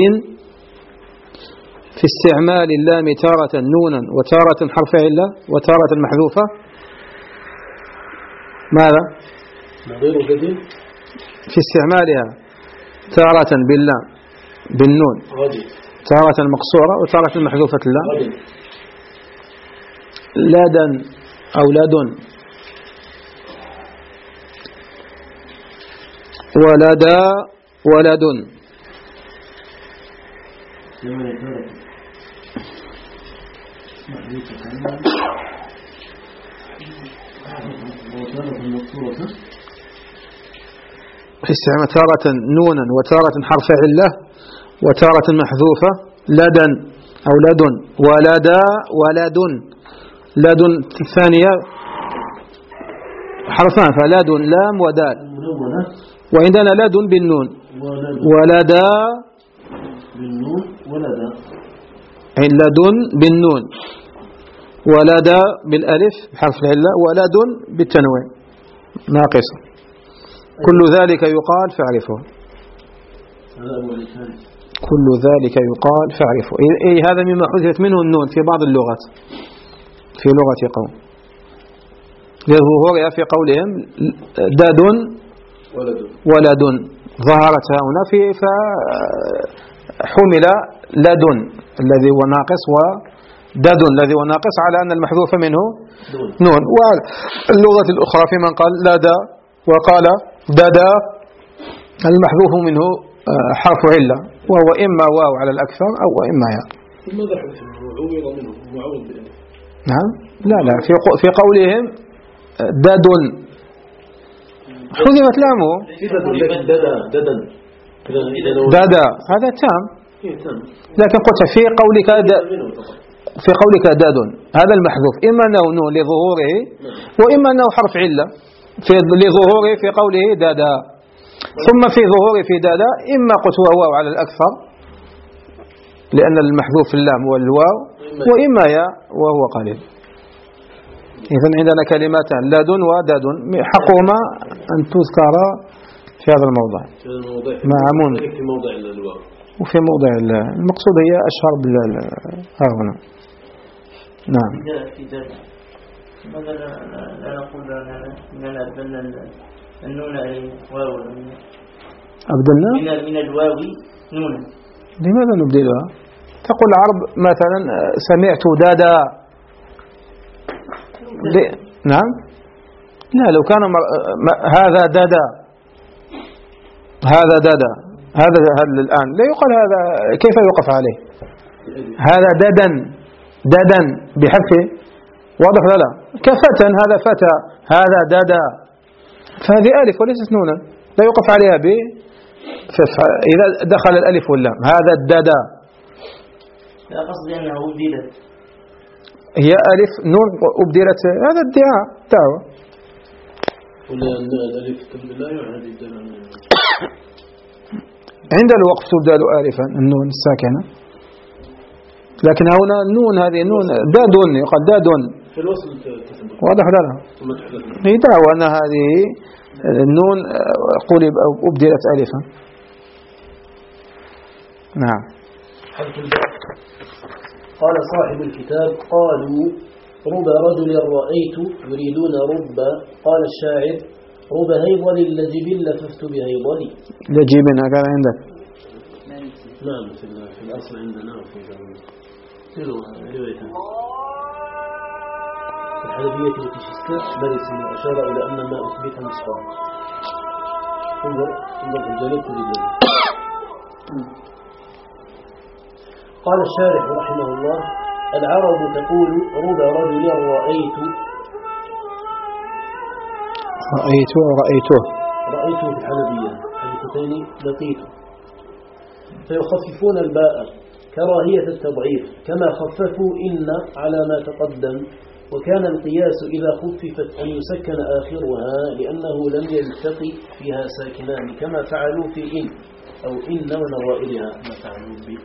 [SPEAKER 1] في استعمال اللام تارة نونا وتارة حرف علة وتارة محذوفة. ماذا؟ في استعمالها تارة باللام بالنون تارة مقصورة وتارة محذوفة اللام. لدن أو لدن ولدا ولد. استعمال تارة نونا وتارة حرف علة وتارة محذوفة. لدن أو لدن ولدا ولد. لدن الثانية حرفان فلدن لام ودال، وعندنا لدن بالنون ولدا
[SPEAKER 2] بالنون ولدا
[SPEAKER 1] لدن بالنون ولدا بالألف بحرف العلة ولد بالتنوين ناقصة. كل ذلك يقال فاعرفه. كل ذلك يقال فاعرفه. أي هذا مما حذفت منه النون في بعض اللغات في لغة قوم لظهورها في قولهم داد ولد ظهرت هنا في فحمل لدن الذي هو ناقص ودد الذي هو ناقص على أن المحذوف منه نون. واللغة الأخرى في من قال لدى وقال ددا المحذوف منه حرف علة وهو إما واو على الأكثر أو إما ياء.
[SPEAKER 2] لماذا حذف عوض منه معوض بالألف؟
[SPEAKER 1] نعم لا لا في في قولهم دد حذفت لامه ددا هذا تام، لكن قلت في قولك في قولك داد هذا المحذوف إما أنه نون لظهوره وإما أنه حرف علة في لظهوره في قوله دادا. ثم في ظهور في دادا إما قلت هو واو على الأكثر لأن المحذوف في اللام هو الواو، وإما يا وهو قليل. إذن عندنا كلمتان لاد وداد حقهما أن تذكر في هذا الموضع مع من
[SPEAKER 2] في موضع الواو
[SPEAKER 1] وفي موضع المقصود هي أشهر بالله هنا. نعم.
[SPEAKER 3] في دادا ماذا لا نقول أننا أبدلنا النون واو
[SPEAKER 1] أبدلنا
[SPEAKER 3] من الواو نونا؟
[SPEAKER 1] لماذا نبدلها؟ تقول العرب مثلا سمعت دادا. نعم. لا لو كان مر... هذا دادا هذا دادا هذا هذا الآن لا يقال هذا، كيف يوقف عليه؟ هذا دادا دادا بحذفه واضح لا لا كفتى هذا فتى هذا دادا، فهذه ألف وليست نونا لا يوقف عليها ب إذا دخل الألف واللام. هذا الدادا
[SPEAKER 3] لا قصدي أنه أبدلت
[SPEAKER 1] هي ألف نون أبدلت، هذا ادعاء دعوة.
[SPEAKER 2] ولا الألف لا يعني
[SPEAKER 1] عند الوقف تبدل ألفا النون الساكنة، لكن هنا النون هذه نون دادون يقال دادون
[SPEAKER 2] في الوصل
[SPEAKER 1] واضح لا لا هي دعوة أن هذه النون قلب أو أبدلت ألفا. نعم.
[SPEAKER 2] قال صاحب الكتاب قالوا رب رجل رأيت يريدون رب. قال الشاعر رب هيضل لجبل لففت بهيضلي.
[SPEAKER 1] لجبل هكذا عندك؟
[SPEAKER 2] نعم في الأصل عندنا وفي رواية الحلبية وتشسكة مرس من أشار إلى أن ما أثبت مصفار. انظر انظر في الجانب كل جانب. قال الشارح رحمه الله العرب تقول رب رجل رأيت
[SPEAKER 1] رأيت ورأيته
[SPEAKER 2] رأيته في الحلبية حديثتين لقيته، فيخففون الباء كراهية التضعيف كما خففوا إن على ما تقدم، وكان القياس إذا خففت أن يسكن آخرها لأنه لم يلتقي فيها ساكنان كما فعلوا في إن أو إن ونظائرها ما فعلوا بإن.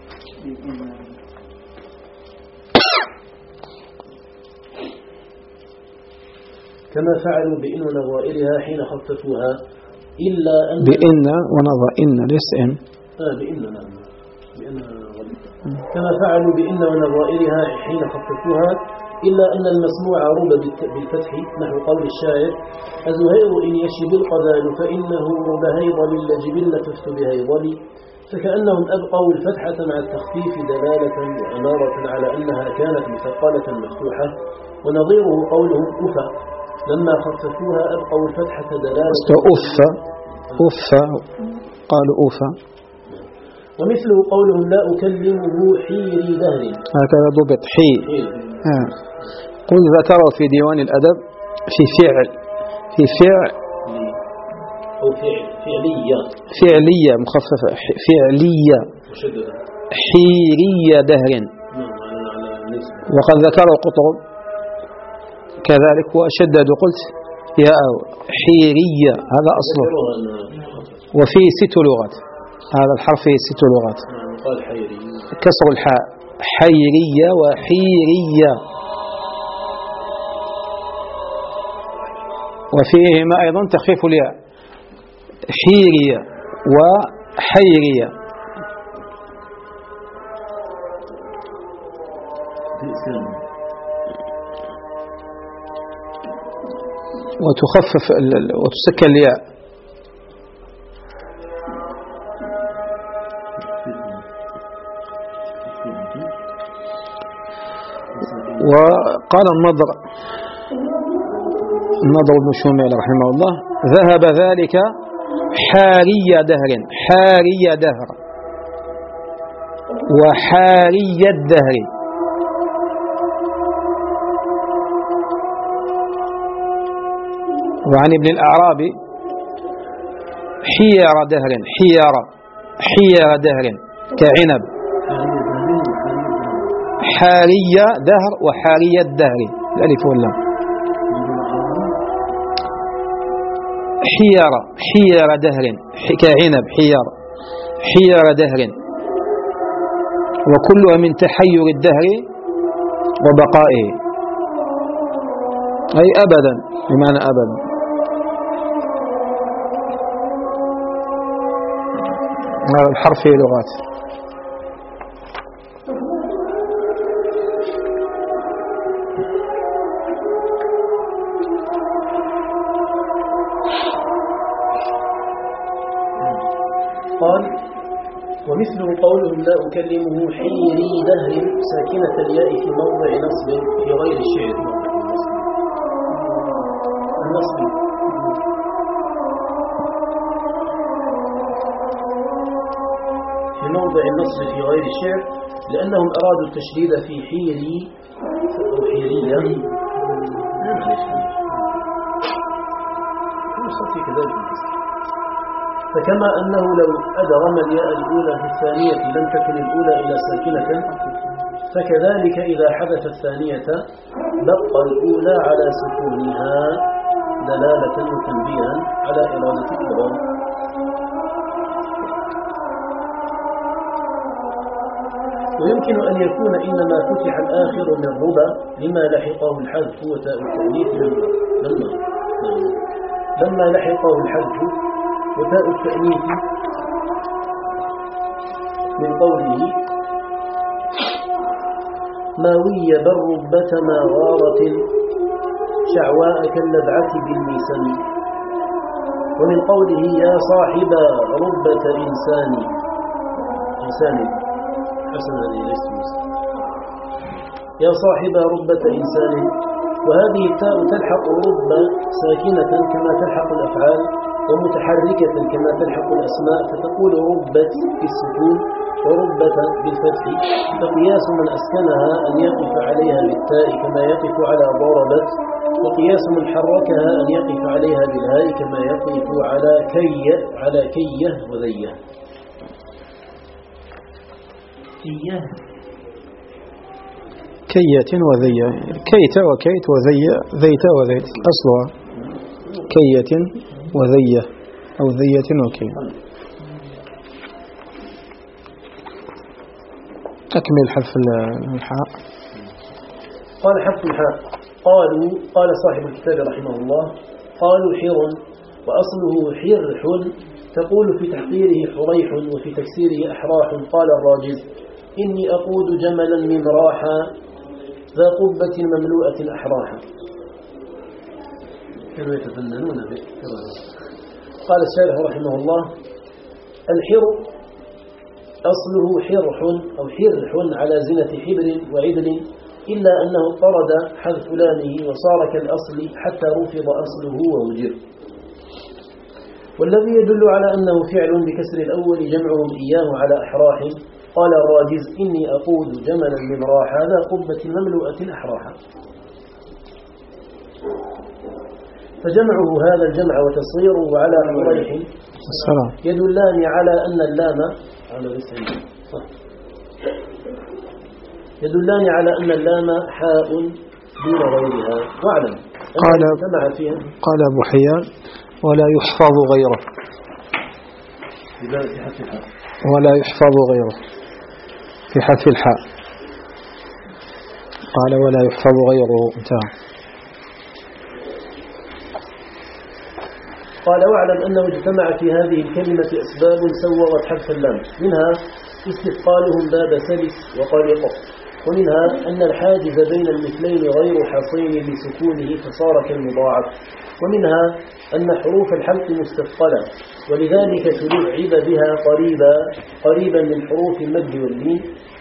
[SPEAKER 2] كما فعلوا بإن ونظائرها حين خففوها إلا أن
[SPEAKER 1] بإن ونظائن ليس إن
[SPEAKER 2] آه بإن نعم بإن كما فعلوا بإن ونظائرها حين خففوها إلا أن المسموع رب بالفتح نحو قول الشاعر أزهير إن يشب القذال فإنه رب هيضل لجبل لففت بهيضلي، فكأنهم أبقوا الفتحة مع التخفيف دلالة وأمارة على أنها كانت مثقلة مفتوحة، ونظيره قولهم أفا لما خففوها أبقوا الفتحة دلالة
[SPEAKER 1] أفا أفا قالوا أفا،
[SPEAKER 2] ومثله قولهم لا أكلمه حيري دهر
[SPEAKER 1] هكذا ضبط حي. آه. قل ذكروا في ديوان الأدب في فعل في فعل
[SPEAKER 2] أو فعل فعلية
[SPEAKER 1] فعلية مخففة فعلية حيرية دهر، وقد ذكروا قطب كذلك وشدد قلت يا حيرية هذا أصله، وفي ست لغات هذا الحرف فيه ست لغات كسر الحاء حيرية وحيرية، وفيهما أيضا تخفيف الياء حيرية وحيرية. وتخفف وتسكن الياء. وقال النضر النضر بن شميل رحمه الله ذهب ذلك حاري دهر حاري دهر وحاري الدهر، وعن ابن الأعرابي حير دهر حير حير دهر كعنب حارية دهر وحارية الدهر الألف واللام. حير حير دهر كعنب حير حير دهر وكلها من تحير الدهر وبقائه أي أبدا بمعنى أبدا. هذا الحرف في لغات.
[SPEAKER 2] قال ومثله قولهم لا أكلمه حيري دهر ساكنة الياء في موضع نصب في غير الشعر. النصب في موضع النصب في غير الشعر لأنهم أرادوا التشديد في حيري أو حيرية فكما أنه لو أدغم الياء الأولى في الثانية لم تكن الأولى إلى ساكنة فكذلك إذا حدث الثانية بقى الأولى على سكونها دلالة وتنبيها على إرادة الإضغام. ويمكن أن يكون إنما فتح الآخر من ربا لما لحقه الحذف وتاء التأنيث لما لما لما لحقه الحذف وتاء التأنيث من قوله ماوي بالربة ما غارة شعواء كاللبعة بالميسم ومن قوله يا صاحب ربة إنسان إنسان حسن هذه ليست يا صاحب ربة إنسان وهذه التاء تلحق ربة ساكنة كما تلحق الأفعال ومتحركة كما تلحق الأسماء فتقول ربت بالسكون وربة بالفتح فقياس من أسكنها أن يقف عليها بالتاء كما يقف على ضربت وقياس من حركها أن يقف عليها بالهاء كما يقف على كي على كيه وذيه.
[SPEAKER 3] كيه
[SPEAKER 1] كية وذية كيت وكيت وذية ذيت وذيت أصلها كية وذية أو ذية وكي. أكمل حرف الحاء.
[SPEAKER 2] قال حرف الحاء قالوا قال صاحب الكتاب رحمه الله قالوا حر وأصله حرح تقول في تحقيره حريح وفي تكسيره أحراح. قال الراجز إني أقود جملا من راحة ذا قبة مملوءة أحراحا. كانوا يتفننون به. قال الشارح رحمه الله الحر أصله حرح أو حرح على زنة حبر وعدل إلا أنه طرد حذف لامه وصار كالأصل حتى رفض أصله ووجر. والذي يدل على أنه فعل بكسر الأول جمعهم إياه على أحراح. قال الراجز إني أقود جملا من راح ذا قبة مملوءة أحراحا. فجمعه هذا الجمع وتصيره على حريح يدلان على أن اللام يدلان على أن اللام حاء دون غيرها. واعلم
[SPEAKER 1] قال,
[SPEAKER 2] فيها
[SPEAKER 1] قال أبو حيان ولا يحفظ غيره ولا يحفظ غيره في حذف الحاء. قال ولا يحفظ غيره انتهى.
[SPEAKER 2] قال واعلم أنه اجتمع في هذه الكلمة أسباب سوغت حذف اللام منها استثقالهم باب سلس وقلق ومنها أن الحاجز بين المثلين غير حصين لسكونه فصار كالمضاعف ومنها أن حروف الحلق مستثقلة ولذلك تلعب بها قريبا قريبا من حروف المد واللين.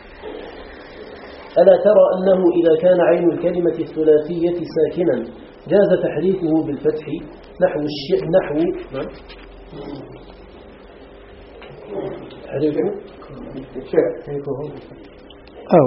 [SPEAKER 2] ألا ترى أنه إذا كان عين الكلمة الثلاثية ساكنا جاز تحريكه بالفتح نحو الش... نحو تحريكه
[SPEAKER 1] أو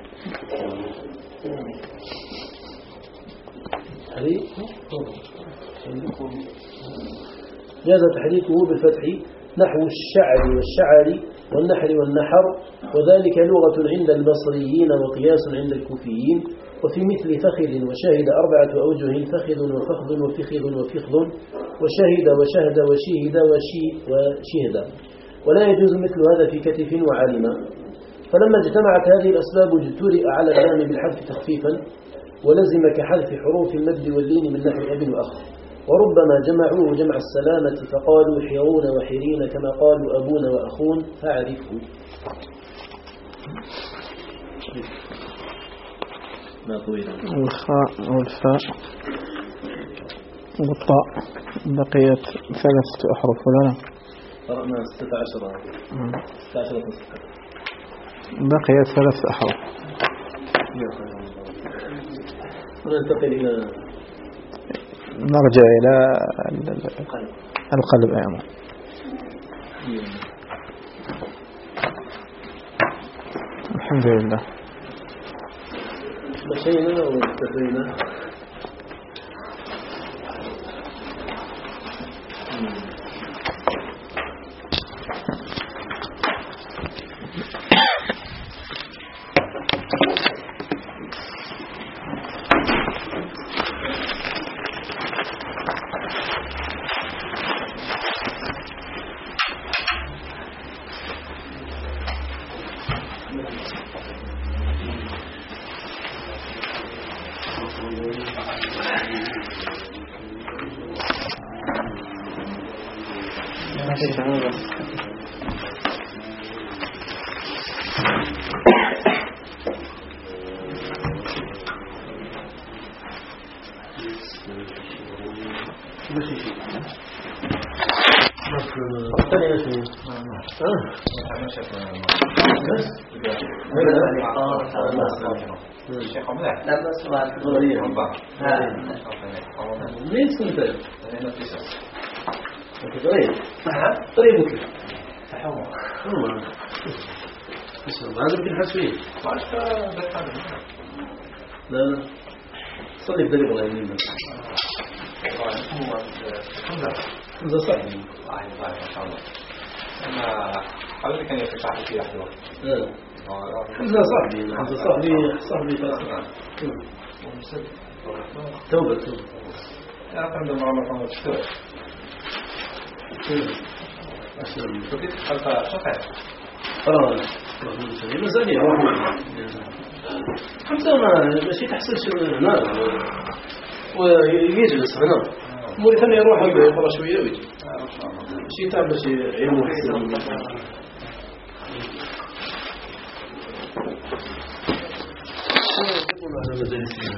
[SPEAKER 2] جاز تحريكه بالفتح نحو الشعر والشعر والنحر والنحر وذلك لغة عند البصريين وقياس عند الكوفيين. وفي مثل فخذ وشهد أربعة أوجه فخذ وفخذ وفخذ وفخذ وشهد وشهد وشهد وشي وشهد، ولا يجوز مثل هذا في كتف وعلم. فلما اجتمعت هذه الأسباب اجترئ على اللام بالحذف تخفيفا، ولزم كحذف حروف المد واللين من نحو أب وأخ. وربما جمعوه جمع السلامة فقالوا حيرون وحيرين كما قالوا أبون وأخون فاعرفه.
[SPEAKER 1] الخاء والفاء والطاء بقيت ثلاثة أحرف ولا لا؟
[SPEAKER 2] قرأنا ستة عشر ستة عشر
[SPEAKER 1] بقيت ثلاثة أحرف.
[SPEAKER 2] وننتقل إلى
[SPEAKER 1] نرجع إلى القلب أيضا. الحمد لله.
[SPEAKER 2] مشينا وانتهينا. ليش كنت طيب طيب وكيف هذا يمكن حسوين لا لا صلي بدري والله يمين هذا صح
[SPEAKER 4] أنا حضرتك كان يفتح في لحظة
[SPEAKER 2] حمزة صاحبي حمزة صاحبي صاحبي فاسد توبة توبة
[SPEAKER 4] يا أخي عندما عمر كان تشتغل
[SPEAKER 2] عشان
[SPEAKER 4] فكيت خلفة شفع
[SPEAKER 2] خلاص مازال يروح حمزة ما ماشي تحصل شو هنا ويجلس هنا موري ثاني يروح يقرا شوية ويجي شيء تعب شيء علمه